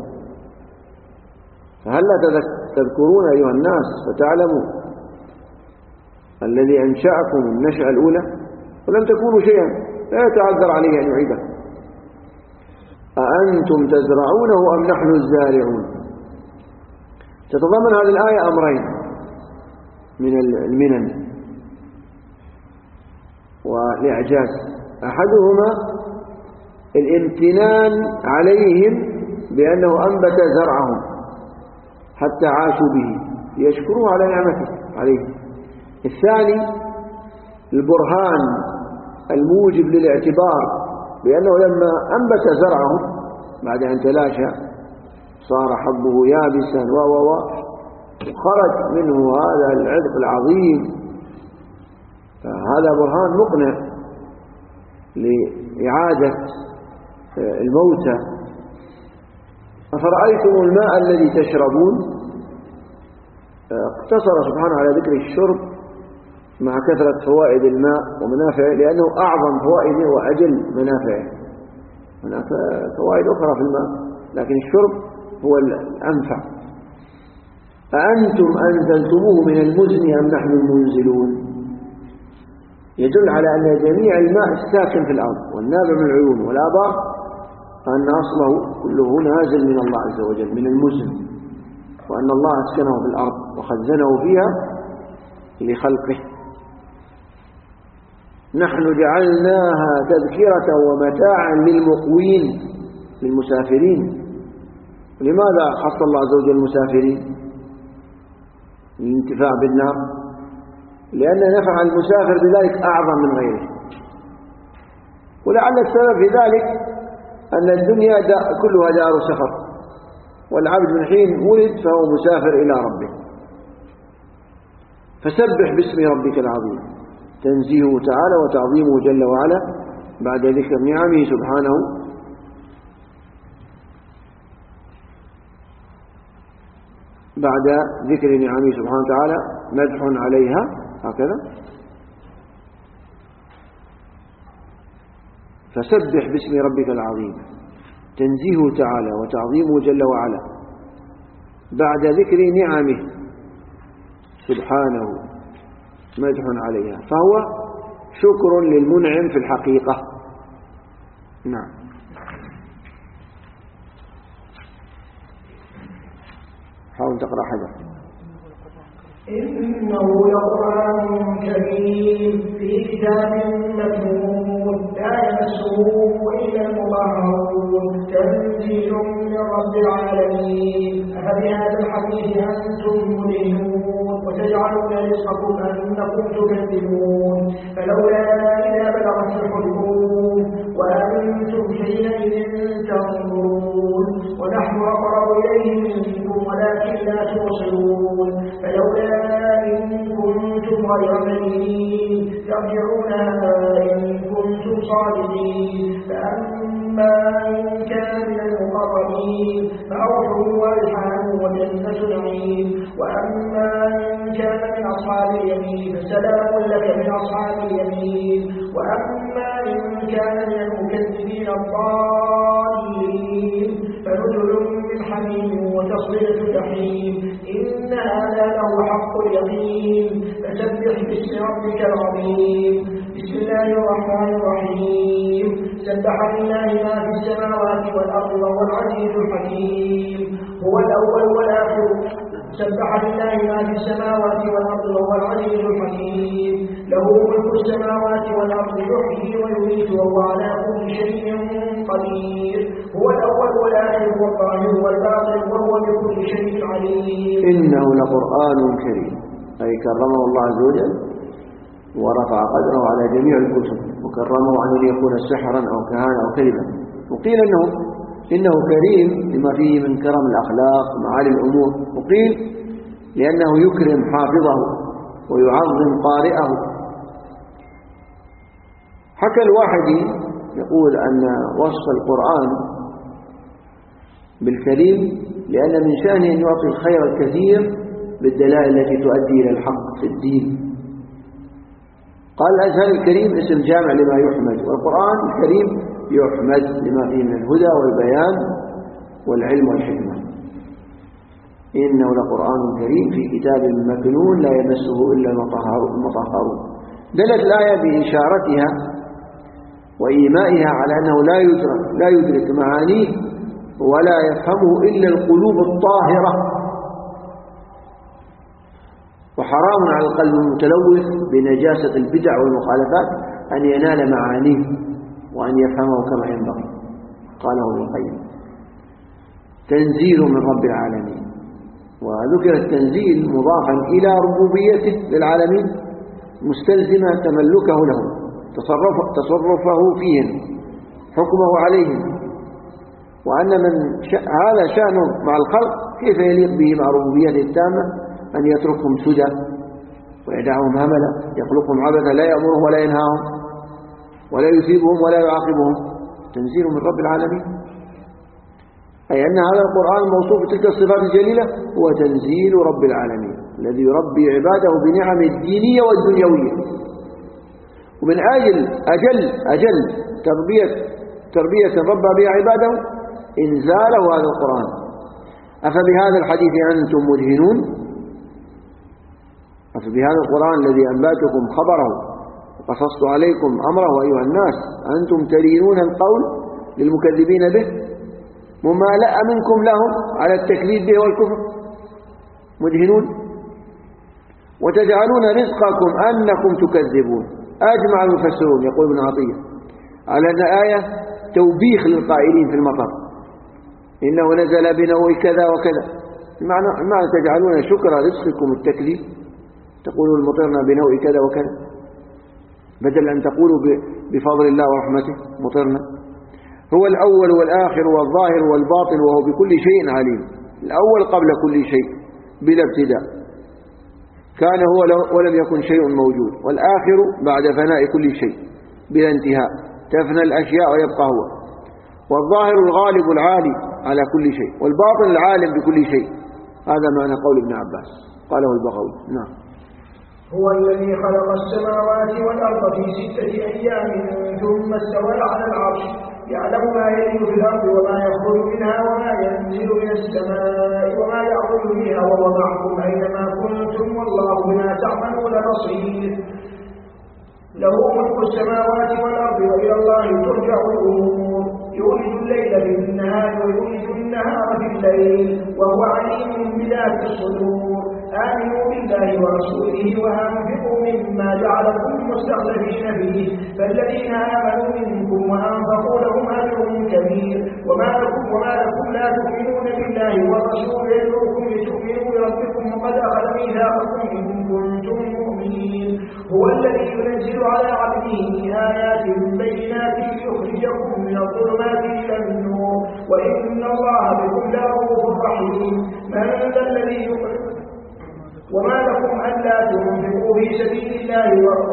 فهل لا تذكرون أيها الناس فتعلموا الذي أنشأكم النشأة الأولى ولم تكونوا شيئا لا يتعذر عليه أن يعيده. أأنتم تزرعونه أم نحن الزارعون. تتضمن هذه الآية أمرين من المنن والإعجاز. أحدهما الامتنان عليهم بأنه أنبت زرعهم حتى عاشوا به ليشكروه على نعمته عليهم. الثاني البرهان الموجب للاعتبار بأنه لما أنبت زرعه بعد أن تلاشى صار حبه يابسا وخرج منه هذا العذق العظيم. فهذا برهان مقنع لإعادة الموتى. أفرأيتم الماء الذي تشربون. اقتصر سبحانه على ذكر الشرب مع كثرة فوائد الماء ومنافعه، لأنه أعظم فوائده وأجل منافعه. هناك فوائد أخرى في الماء لكن الشرب هو الأنفع. أأنتم أنزلتموه من المزن أم نحن المنزلون. يدل على أن جميع الماء الساكن في الأرض والنابع من العيون والآبار أن أصله كله نازل من الله عز وجل من المزن، وأن الله أسكنه في الأرض وخزنه فيها لخلقه. نحن جعلناها تذكرة ومتاعا للمقوين للمسافرين. لماذا خص الله عز وجل المسافرين للانتفاع بالنار؟ لأن نفع المسافر بذلك أعظم من غيره. ولعل السبب في ذلك أن الدنيا كلها دار سفر، والعبد من حين ولد فهو مسافر إلى ربه. فسبح باسم ربك العظيم، تنزيهه تعالى وتعظيمه جل وعلا بعد ذكر نعمه سبحانه. بعد ذكر نعمه سبحانه وتعالى مدح عليها هكذا. فسبح باسم ربك العظيم، تنزيهه تعالى وتعظيمه جل وعلا بعد ذكر نعمه سبحانه مدح عليها، فهو شكر للمنعم في الحقيقة. نعم. حاول تقرأ حاجة. إنه لقرآن كريم في كتاب مكنون لا يمسه إلا المطهرون تنزيل من رب العالمين. أفبهذا الحديث أنتم مدهنون وتجعلون رزقكم أنكم تكذبون. فلولا إذا بلغت الحلقوم وأنتم حينئذ تنظرون ونحن أقرب إليه منكم ولكن لا تبصرون. فلولا إن كنتم غير مدينين ترجعونها إن كنتم صادقين. فأما إن كان من المقربين فأوحوا وألحانوا وجنة نعيم. وأما إن كان من أصحاب اليمين فسلام لك من أصحاب اليمين. وأما إن كان من المكذبين الضالين فنزل من حميم وتصلية جحيم. إن هذا له حق اليقين. فسبح باسم ربك العظيم. بسم الله الرحمن الرحيم. سبح لله ما في السماوات والأرض وهو العزيز الحكيم. هو الأول والآخر. سبح لله ما في السماوات والأرض وهو العزيز الحكيم. له ملك السماوات والأرض يحيي ويميت وهو على كل شيء قدير. هو الأول والآخر والظاهر والباطن وهو بكل شيء عليم. إنه لقرآن كريم، أي كرمه الله عز وجل ورفع قدره على جميع الكتب وكرمه عن أن يكون سحرا أو كهانا أو كذبا. وقيل إنه كريم لما فيه من كرم الأخلاق ومعالي الأمور، وقيل لأنه يكرم حافظه ويعظم قارئه. حكى الواحدي يقول أن وصف القرآن بالكريم لأن من شأنه أن يعطي الخير الكثير بالدلائل التي تؤدي إلى الحق في الدين. قال الأزهر الكريم اسم جامع لما يحمد، والقرآن الكريم يحمد لما فيه من الهدى والبيان والعلم والحكمة. إنه لقرآن كريم في كتاب مكنون لا يمسه إلا المطهرون. دلت الآية بإشارتها وإيمائها على أنه لا يدرك معانيه ولا يفهمه إلا القلوب الطاهرة، وحرام على القلب المتلوث بنجاسة البدع والمخالفات أن ينال معانيه وأن يفهمه كما ينبغي. قاله ابن القيم: تنزيل من رب العالمين. وذكر التنزيل مضافا إلى ربوبيته للعالمين مستلزما تملكه لهم، تصرفه فيهم، حكمه عليهم، وأن من هذا شأنه مع الخلق كيف يليق به مع ربوبيته التامة أن يتركهم سدى ويدعهم هملا، يخلقهم عبثا لا يأمرهم ولا ينهاهم ولا يثيبهم ولا يعاقبهم. تنزيل من رب العالمين، أي أن هذا القرآن الموصوف بتلك الصفات الجليلة هو تنزيل رب العالمين الذي يربي عباده بنعم الدينية والدنيوية. ومن أجل تربية ربى بها عباده إنزاله هذا القرآن. أفبهذا الحديث أنتم مدهنون؟ أفبهذا القرآن الذي أنباتكم خبره وقصصت عليكم أمره أيها الناس أنتم ترينون القول للمكذبين به ممالأ منكم لهم على التكذيب به والكفر، مدهنون، وتجعلون رزقكم أنكم تكذبون. أجمع المفسرون يقول ابن عطية على أن آية توبيخ للقائلين في المطر، إنه نزل بنوء كذا وكذا. المعنى تجعلون شكر رزقكم التكذيب، تقولوا المطرنا بنوء كذا وكذا بدل أن تقولوا بفضل الله ورحمته مطرنا. هو الأول والآخر والظاهر والباطن وهو بكل شيء عليم. الأول قبل كل شيء بلا ابتداء، كان هو ولم يكن شيء موجود، والآخر بعد فناء كل شيء بلا انتهاء، تفنى الأشياء ويبقى هو، والظاهر الغالب العالي على كل شيء، والباطن العالم بكل شيء. هذا معنى قول ابن عباس قاله البغوي. نعم. هو الذي خلق السماوات والأرض في 6 أيام ثم استوى على العرش يعلم ما يلج في الأرض وما يخرج منها وما ينزل من السماء وما يعرج فيها وهو معكم أينما كنتم والله بما تعملون بصير. له ملك السماوات والأرض وإلى الله ترجع الأمور. يولج الليل في النهار ويولج النهار في الليل وهو عليم بذات الصدور. آمنوا بالله ورسوله وأنفقوا مما جعلكم مستخلفين فيه فالذين آمنوا منكم وأنفقوا لهم أجر كبير. وما لكم لا تؤمنون بالله والرسول يدعوكم لتؤمنوا بربكم وقد أخذ ميثاقكم إن كنتم مؤمنين. هو الذي ينزل على عبده آيات بينات ليخرجكم من الظلمات إلى النور وإن الله بكم لرؤوف رحيم. من ذا الذي وما لكم ألا تنفقوا في سبيل الله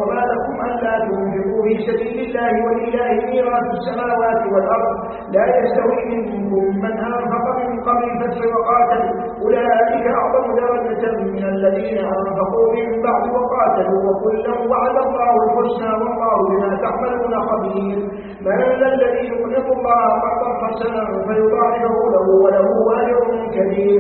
ولله ميراث السماوات والأرض لا يستوي منكم من أنفق من قبل الفتح وقاتل أولئك أعظم درجة من الذين أنفقوا من بعد وقاتلوا وكلا وعد الله الحسنى والله بما تعملون خبير. من ذا الذي يقرض الله قرضا حسنا فيضاعفه له وله أجر كبير.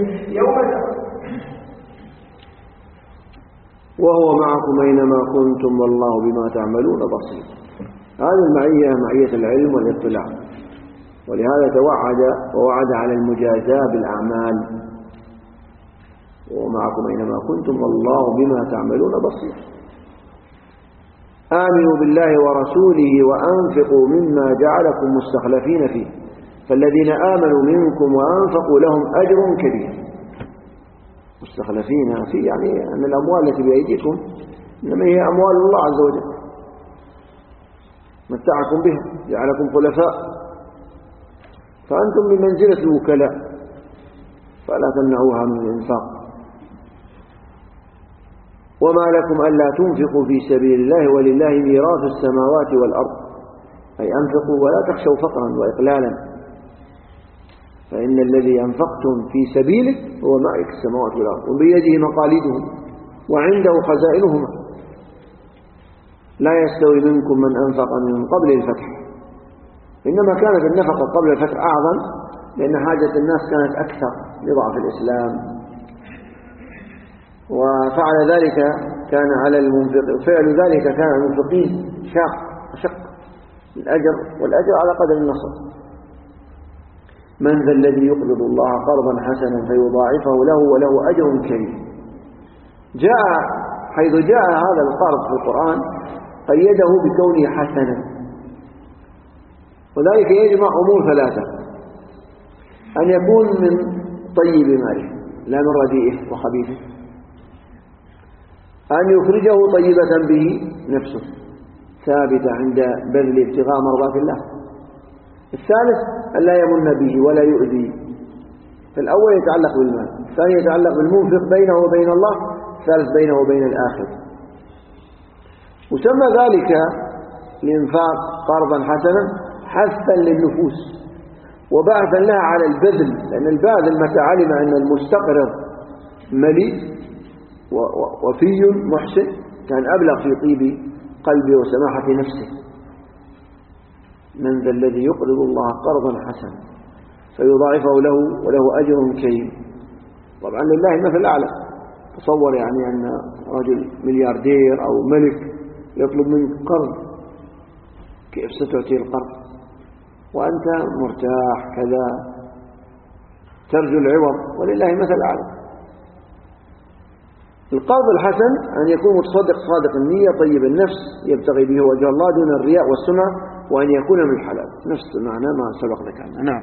وهو معكم أينما كنتم والله بما تعملون بصير. هذه المعية معية العلم والاطلاع، ولهذا ووعد على المجازاة بالأعمال. ومعكم أينما كنتم والله بما تعملون بصير. آمنوا بالله ورسوله وأنفقوا مما جعلكم مستخلفين فيه فالذين آمنوا منكم وأنفقوا لهم أجر كبير. مستخلفين فيه يعني أن الأموال التي بأيديكم إنما هي أموال الله عز وجل متعكم بها، جعلكم خلفاء، فأنتم بمنزلة الوكلاء، فلا تمنعوها من الإنفاق. وما لكم ألا تنفقوا في سبيل الله ولله ميراث السماوات والأرض، أي أنفقوا ولا تخشوا فقرا وإقلالا، فإن الذي أنفقتم في سبيله هو مالك السماوات والأرض وبيده مقاليدهم وعنده خزائنهما. لا يستوي منكم من أنفق من قبل الفتح، إنما كانت النفقة قبل الفتح أعظم، لأن حاجة الناس كانت أكثر لضعف الإسلام، وفعل ذلك كان على المنفق، فعل ذلك كان على المنفقين شق الأجر، والأجر على قدر النصر. من ذا الذي يقرض الله قرضا حسنا فيضاعفه له وله أجر كريم. حيث جاء هذا القرض في القرآن قيده بكونه حسنا، وذلك يجمع أمور ثلاثة: أن يكون من طيب ماله لا من رديئه وخبيثه، أن يخرجه طيبة به نفسه ثابتة عند بذل ابتغاء مرضات الله. الثالث أن لا يمن به ولا يؤذي. فالأول يتعلق بالمال، الثاني يتعلق بالمنفق بينه وبين الله، الثالث بينه وبين الآخر. وسمى ذلك الإنفاق قرضا حسنا حثا للنفوس وبعثا لها على البذل، لأن الباذل متى علم أن المستقرض مليء وفي محسن كان أبلغ في طيب قلبه وسماحة نفسه. من ذا الذي يقرض الله قرضا حسنا فيضاعفه له وله أجر كريم. طبعا لله المثل الأعلى. تصور يعني أن رجل ملياردير أو ملك يطلب منك قرض، كيف ستعطيه القرض وأنت مرتاح كذا ترجو العوض؟ ولله مثل الأعلى. القرض الحسن أن يكون متصدق صادق النية طيب النفس يبتغي به وجه الله دون الرياء والسمعة، وأن يكون من الحلال، نفس معنى ما سبق ذكرنا. نعم.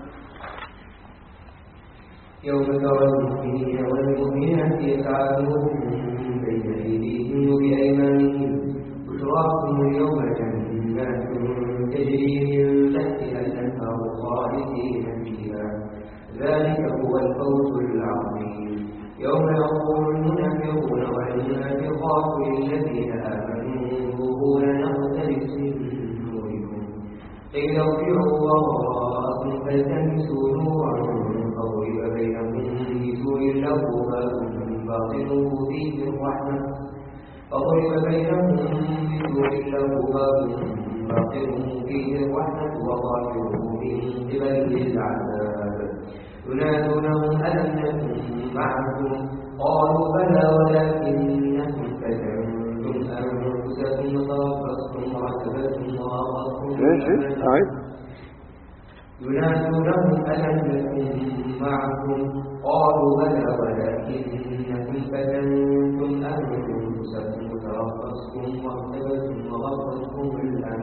يوم ترى المؤمنين والمؤمنات يسعى نورهم بين أيديهم وبأيمانهم بشراكم اليوم جنات تجري من تحتها الأنهار خالدين فيها ذلك هو الفوز العظيم. يوم يقول المنافقون والمنافقات للذين آمنوا انظرونا نقتبس من نوركم قيل ارجعوا وراءكم فالتمسوا نورا فضرب بينهم بسور له باب باطنه فيه الرحمة وظاهره من قبله العذاب. ينادونهم ألم نكن معكم قالوا بلى ولكنكم فتنتم أنفسكم وتربصتم وارتبتم وغرتكم ينادونهم ألم نكن معكم قالوا بلى ولكنكم فتنتم أنفسكم وتربصتم وارتبتم وغرتكم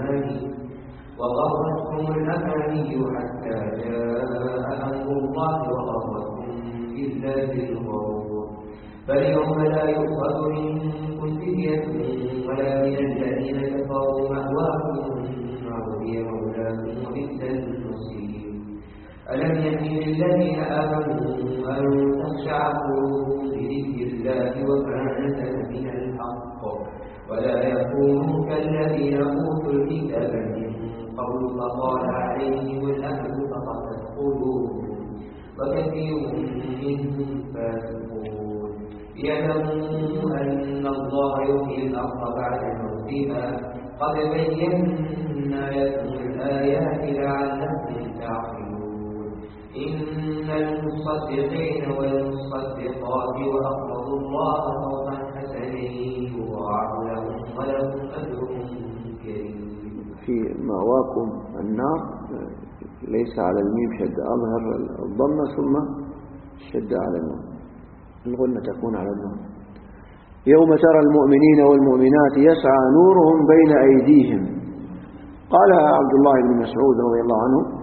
الأماني حتى جاء أمر الله وغرتكم بالله الغرور. فاليوم لا يؤخذ منكم فدية ولا من الذين كفروا مأواكم النار هي مولاكم وبئس المصير. ألم يكن للذين آمنوا أن تخشع قلوبهم لذكر الله وكان من الحق ولا يكونوا كالذين أوتوا الكتاب من قبل فطال عليهم الأمد فقست قلوبهم وكثير منهم فاسقون. يعلموا أن الله يحيي الأرض بعد موتها قد بينا لكم الآيات لعلكم تعقلون. إن المصدقين والمصدقات وأقرضوا الله قرضا حسنا يضاعف لهم ولهم أجر كريم. في مأواكم النار ليس على الميم شد، أظهر الضمة ثم شد على النون، الغنة تكون على النون. يوم ترى المؤمنين والمؤمنات يسعى نورهم بين أيديهم. قال عبد الله بن مسعود رضي الله عنه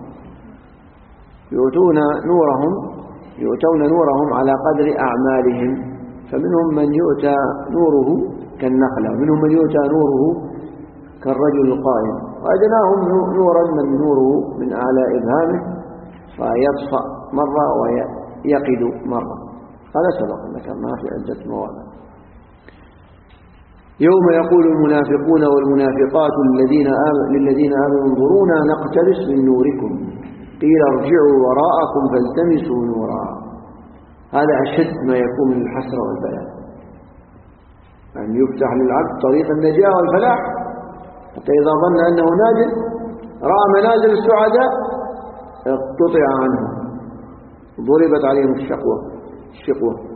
يؤتون نورهم على قدر أعمالهم، فمنهم من يؤتى نوره كالنخلة، ومنهم من يؤتى نوره كالرجل القائم، وأدناهم نورا من نوره من أعلى إبهامه فيطفأ مرة ويقد مرة. هذا سبق ذكرناه في عدة مواضع. يوم يقول المنافقون والمنافقات للذين آمنوا انظرونا نقتبس من نوركم قيل ارجعوا وراءكم فالتمسوا نورا. هذا أشد ما يكون من الحسرة والبلاء، أن يفتح للعبد طريق النجاة والفلاح، حتى إذا ظن أنه ناجٍ رأى منازل السعداء اقتطع عنه، ضربت عليهم الشقوة.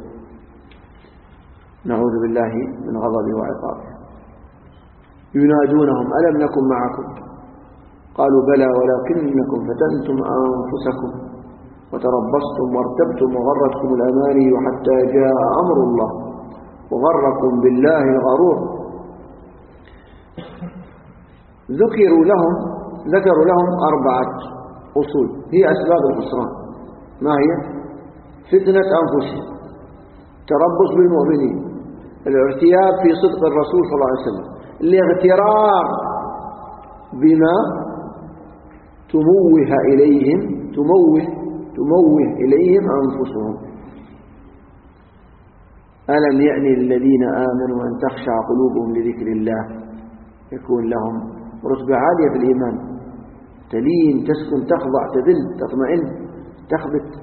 نعوذ بالله من غضبه وعقابه. ينادونهم ألم نكن معكم قالوا بلى ولكنكم فتنتم أنفسكم وتربصتم وارتبتم وغرتكم الأماني حتى جاء أمر الله وغركم بالله الغرور. ذكروا لهم 4 أصول هي أسباب الخسران. ما هي؟ فتنة أنفسهم، تربص بالمؤمنين، الارتياب في صدق الرسول صلى الله عليه وسلم، الاغترار بما تموه إليهم أنفسهم. ألم يأن الذين آمنوا أن تخشع قلوبهم لذكر الله، يكون لهم رتبة عالية في الإيمان، تلين، تسكن، تخضع، تذل، تطمئن، تخبت،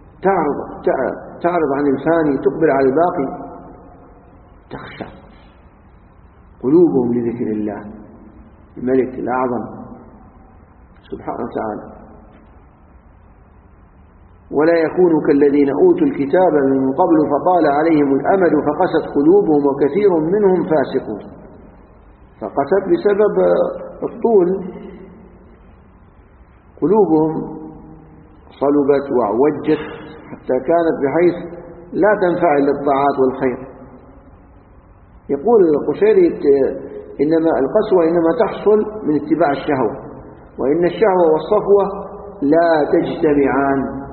تعرض عن الفاني، تقبل على الباقي، تخشع قلوبهم لذكر الله الملك الأعظم سبحانه وتعالى. ولا يكونوا كالذين أوتوا الكتاب من قبل فطال عليهم الأمد فقست قلوبهم وكثير منهم فاسقون. فقست بسبب الطول، قلوبهم صلبت وعوجت حتى كانت بحيث لا تنفعل للطاعات والخير. يقول القشيري إنما القسوة إنما تحصل من اتباع الشهوة، وإن الشهوة والصفوة لا تجتمعان.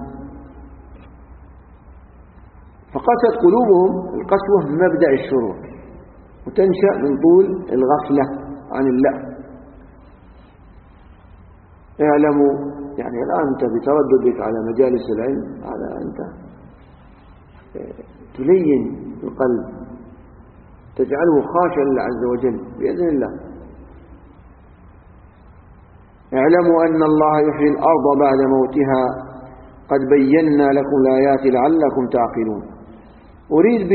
فقست قلوبهم، القسوة مبدأ الشرور، وتنشأ من طول الغفلة عن الله. اعلموا، يعني الآن أنت بترددك على مجالس العلم، على أنت تلين القلب، تجعله خاشعا لله عز وجل بإذن الله. اعلموا أن الله يحيي الأرض بعد موتها قد بينا لكم الآيات لعلكم تعقلون. أريد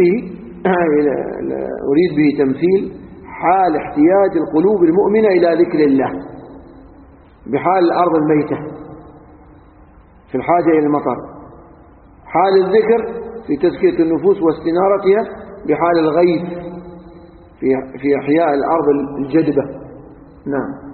به تمثيل حال احتياج القلوب المؤمنة إلى ذكر الله بحال الأرض الميتة في الحاجة إلى المطر، حال الذكر في تزكية النفوس واستنارتها بحال الغيث في إحياء الأرض الجدبة. نعم.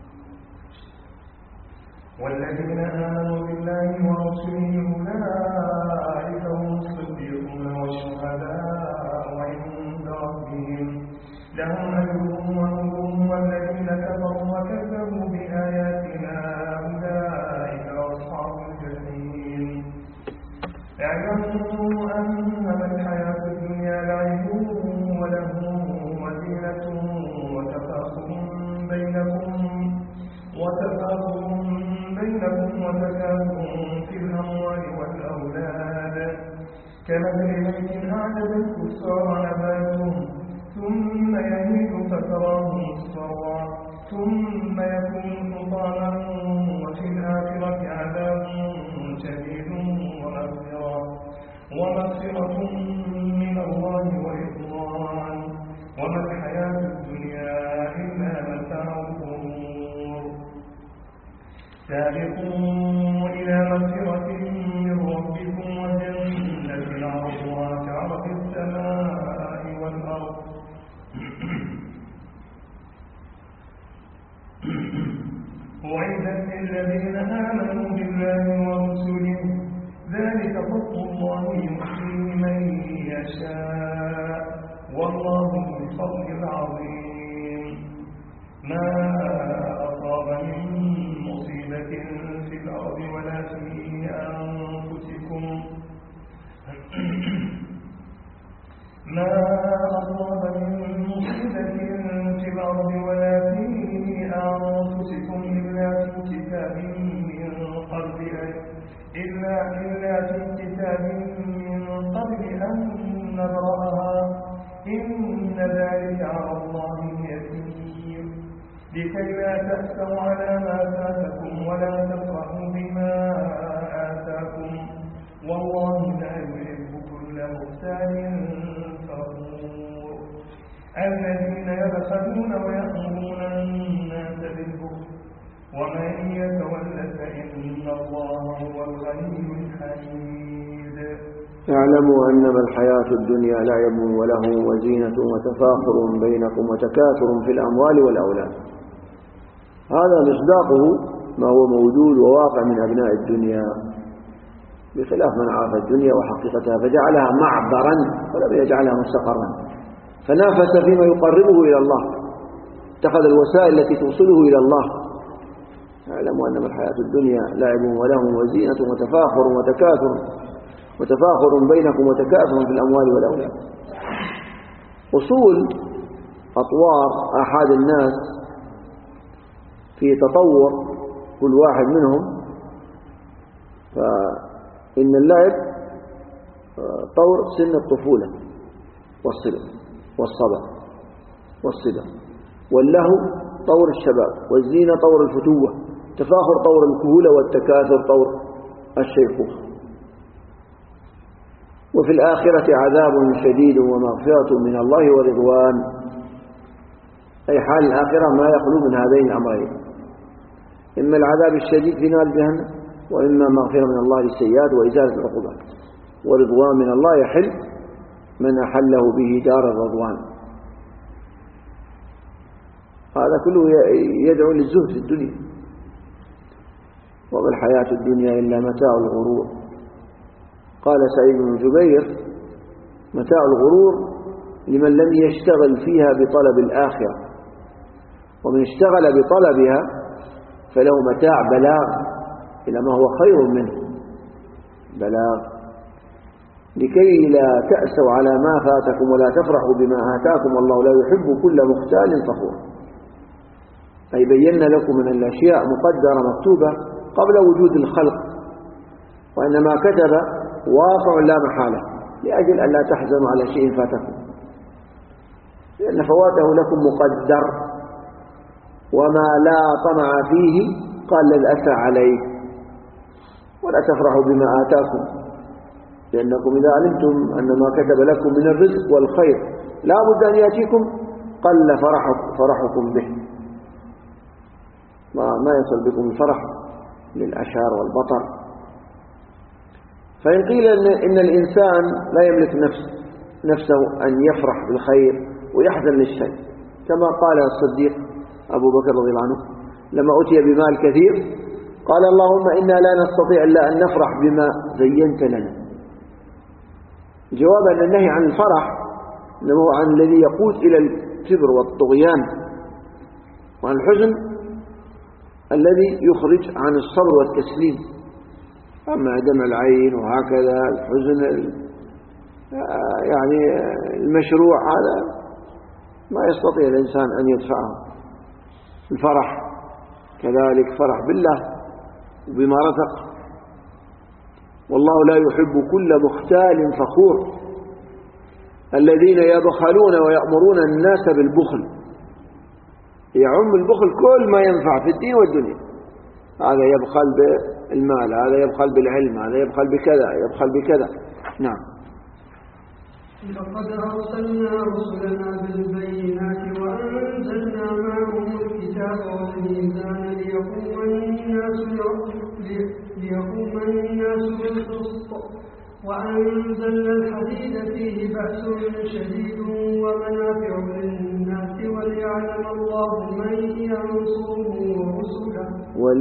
والذين آمنوا بالله ورسوله أولئك هم الصديقون والشهداء عند ربهم لهم أجرهم ونورهم، والذين كفروا وكذبوا بآياتنا أولئك أصحاب الجحيم. اعلموا أنما الحياة الدنيا لعب ولهو وزينة وتفاخر بينكم وتكاثر في الأموال والأولاد كمثل بيت أعجب الكفار نباته ثم يهيج فتراه مصفرا ثم يكون حطاما وفي الآخرة عذاب شديد ومغفرة من الله ورضوان وما الحياة الدنيا إلا متاع الغرور. سابقوا إلى مغفرة من ربكم وجنة عرضها كعرض السماء والأرض أعدت للذين آمنوا بالله ورسله ذلك فضل الله يؤتيه من يشاء والله ذو الفضل العظيم. ما أصاب من مصيبة في الأرض ولا في أنفسكم ما أصاب من إن ذلك على الله يسير لكي لا تأسوا على ما فاتكم ولا تفرحوا بما آتاكم والله لا يحب كل مختال فخور الذين يبخلون ويأمرون الناس بالبخل ومن يتول فإن الله هو الغني الحميد اعلموا أنما الحياة الدنيا لعب وله وزينة وتفاخر بينكم وتكاثر في الأموال والأولاد. هذا مصداقه ما هو موجود وواقع من أبناء الدنيا بخلاف من عرف الدنيا وحقيقتها فجعلها معبرا ولم يجعلها مستقرا، فنافس فيما يقربه إلى الله، اتخذ الوسائل التي توصله إلى الله. اعلموا أنما الحياة الدنيا لعب وله وزينة وتفاخر بينكم وتكاثر في الأموال والأولاد. أصول أطوار أحد الناس في تطور كل واحد منهم، فإن اللعب طور سن الطفولة والصبا والصبا، واللهو طور الشباب، والزينة طور الفتوة، التفاخر طور الكهولة، والتكاثر طور الشيخوخة. وفي الآخرة عذاب شديد ومغفرة من الله ورضوان، أي حال الآخرة ما يخلو من هذين الأمرين، إما العذاب الشديد في نار جهنم، وإما مغفرة من الله للسيئات وإزالة العقوبات، ورضوان من الله يحل من أحله به دار الرضوان. هذا كله يدعو للزهد في الدنيا. وما الحياة الدنيا إلا متاع الغرور. قال سعيد بن جبير: متاع الغرور لمن لم يشتغل فيها بطلب الآخرة، ومن اشتغل بطلبها فله متاع بلاغ إلى ما هو خير منه، بلاغ لكي لا تأسوا على ما فاتكم ولا تفرحوا بما آتاكم والله لا يحب كل مختال فخور. أي بينا لكم من الأشياء مقدرة مكتوبة قبل وجود الخلق، وأن ما كتب واقع لا محالة، لأجل أن لا تحزنوا على شيء فاتكم، لأن فواته لكم مقدر، وما لا طمع فيه قال للأسى عليه، ولا تفرحوا بما آتاكم، لأنكم إذا علمتم أن ما كتب لكم من الرزق والخير لا بد أن يأتيكم قل فرحكم به، ما يصل بكم الفرح للأشار والبطر. فإن قيل إن الإنسان لا يملك نفسه أن يفرح بالخير ويحزن للشيء، كما قال الصديق أبو بكر رضي الله عنه لما أتي بمال كثير قال: اللهم إنا لا نستطيع إلا أن نفرح بما زينت لنا. جوابا أن النهي عن الفرح إنما هو عن الذي يقود إلى الكبر والطغيان، وعن الحزن الذي يخرج عن الصبر والتسليم. أما دمع العين وهكذا الحزن يعني المشروع هذا ما يستطيع الإنسان أن يدفعه. الفرح كذلك فرح بالله وبما رزق، والله لا يحب كل مختال فخور. الذين يبخلون ويأمرون الناس بالبخل، يعم البخل كل ما ينفع في الدين والدنيا. هذا يبخل بالمال، هذا يبخل بالعلم، هذا يبخل بكذا، يبخل بكذا. نعم. لقد أرسلنا رسلنا بالبينات وأنزلنا معهم الكتاب والميزان ليقوم الناس بالقسط، وأنزلنا الحديد فيه بأس شديد ومنافع للناس وليعلم الله من ينصره ورسله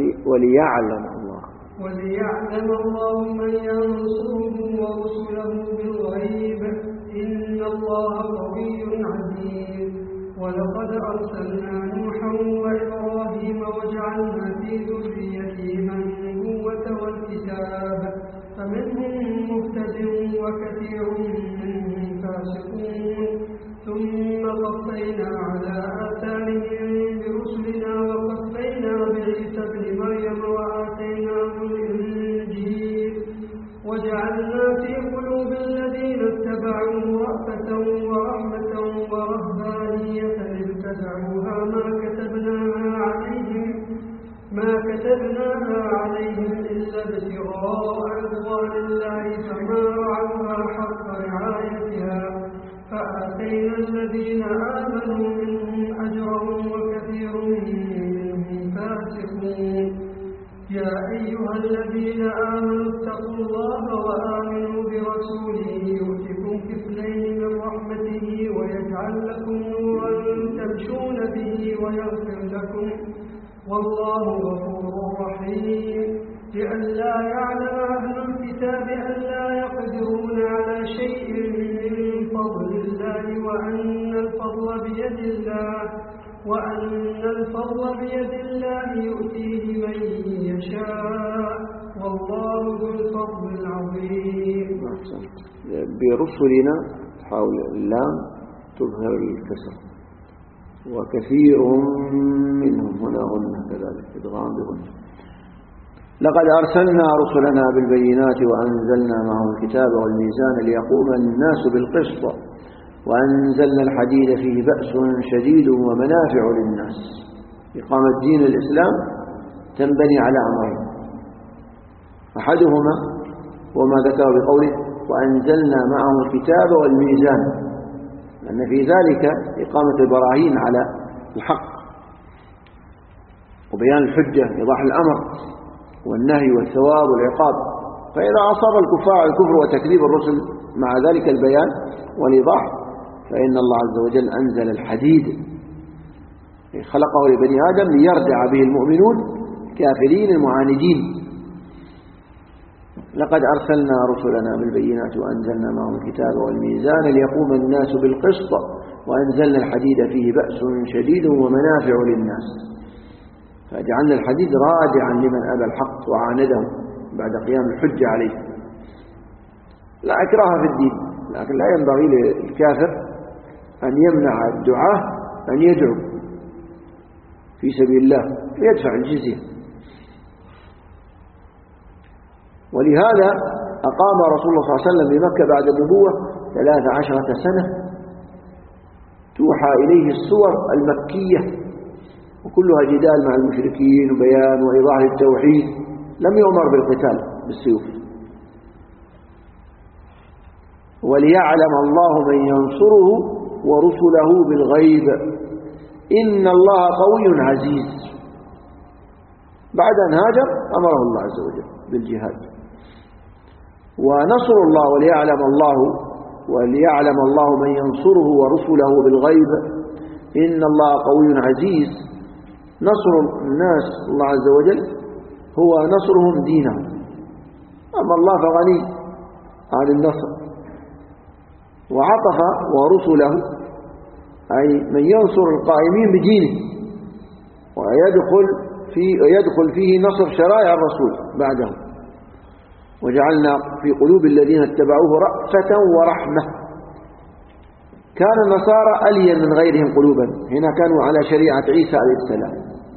وليعلم الله من ينصره ورسله بالغيب إن الله قوي عزيز. ولقد أرسلنا نوحا وإبراهيم وجعلنا في ذريتهما النبوة والكتاب، فمنهم مهتد وكثير منهم فاسقون. ثم قفينا على آثارهم برسلنا وقفينا بعيسى ابن مريم وآتيناه الإنجيل وجعلنا في قلوب الذين اتبعوه رأفة ورحمة كتبناها عليهم إلا ابتغاء رضوان الله فما رعوها حق رعايتها فآتينا الذين آمنوا منهم أجرهم وكثير منهم فاسقون. يا أيها الذين آمنوا اتقوا الله وآمنوا برسوله يؤتكم كفلين من رحمته ويجعل لكم نورا تمشون به ويغفر لكم والله غفور رحيم. لئلا يعلم أهل الكتاب ألا يقدرون على شيء من فضل الله وأن الفضل بيد الله يؤتيه من يشاء والله ذو الفضل العظيم. برسلنا تحاول اللام تظهر الكسر وكثير منهم هنا غنى كذلك إدغام بغنى. لقد أرسلنا رسلنا بالبينات وأنزلنا معهم الكتاب والميزان ليقوم الناس بالقسط وأنزلنا الحديد فيه بأس شديد ومنافع للناس. إقامة دين الإسلام تنبني على أمرين، أحدهما وما ذكر بقوله وأنزلنا معهم الكتاب والميزان، لأن في ذلك إقامة البراهين على الحق وبيان الحجة إيضاح الأمر والنهي والثواب والعقاب. فإذا أصاب الكفار الكفر وتكذيب الرسل مع ذلك البيان والإيضاح فإن الله عز وجل أنزل الحديد خلقه لبني آدم ليردع به المؤمنون الكافرين المعاندين. لقد أرسلنا رسلنا بالبينات وأنزلنا معهم الكتاب والميزان ليقوم الناس بالقسط وأنزلنا الحديد فيه بأس شديد ومنافع للناس. فجعلنا الحديد رادعا لمن أبى الحق وعانده بعد قيام الحجة عليه. لا إكراه في الدين، لكن لا ينبغي للكافر أن يمنع الدعاة أن يدعو في سبيل الله ويدفع الجزية. ولهذا أقام رسول الله صلى الله عليه وسلم بمكة بعد النبوة 13 سنة توحى إليه السور المكية وكلها جدال مع المشركين وبيان وإيضاح التوحيد، لم يؤمر بالقتال بالسيوف. وليعلم الله من ينصره ورسله بالغيب إن الله قوي عزيز. بعد أن هاجر أمره الله عز وجل بالجهاد. ونصر الله وليعلم الله من ينصره ورسله بالغيب إن الله قوي عزيز. نصر الناس الله عز وجل هو نصرهم دينهم، أما الله فغني عن النصر. وعطف ورسله أي من ينصر القائمين بدينه ويدخل فيه نصر شرائع الرسول بعده. وجعلنا في قلوب الذين اتبعوه رأفة ورحمة. كان النصارى ألين من غيرهم قلوبا، هنا كانوا على شريعة عيسى عليه السلام.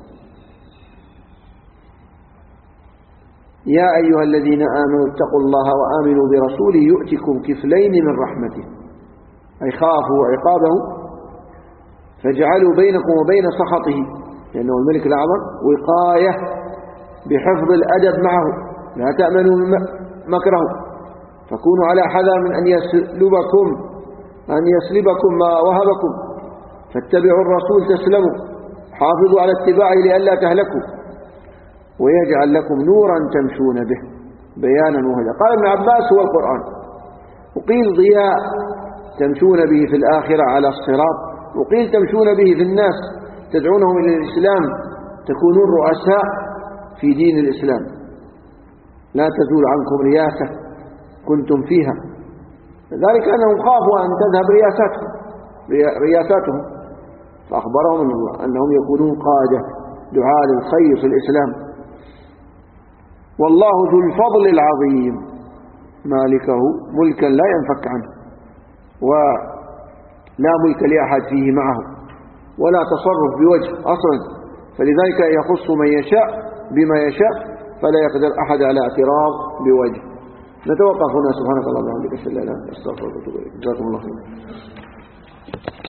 يا أيها الذين آمنوا اتقوا الله وآمنوا برسوله يؤتكم كفلين من رحمته، أي خافوا عقابه فاجعلوا بينكم وبين سخطه، لأنه الملك الأعظم، وقاية بحفظ الأدب معه، لا تأمنوا مكره، فكونوا على حذر من أن يسلبكم ما وهبكم، فاتبعوا الرسول تسلموا، حافظوا على اتباعه لئلا تهلكوا، ويجعل لكم نورا تمشون به بيانا وهدى. قال ابن عباس هو القرآن، وقيل ضياء تمشون به في الآخرة على الصراط، وقيل تمشون به في الناس تدعونهم إلى الإسلام، تكونون رؤساء في دين الإسلام، لا تزول عنكم رياسة كنتم فيها. ذلك أنهم خافوا أن تذهب رياساتهم فأخبرهم الله أنهم يكونون قادة دعاء للخير في الإسلام. والله ذو الفضل العظيم، مالكه ملكا لا ينفك عنه ولا ملك لأحد فيه معه ولا تصرف بوجه أصلا، فلذلك يخص من يشاء بما يشاء فلا يقدر أحد على اعتراض بوجه. نتوقف هنا. سبحانك اللهم وبحمدك أشهد أن لا إله إلا أنت أستغفرك وأتوب إليك. جزاكم الله خيرا.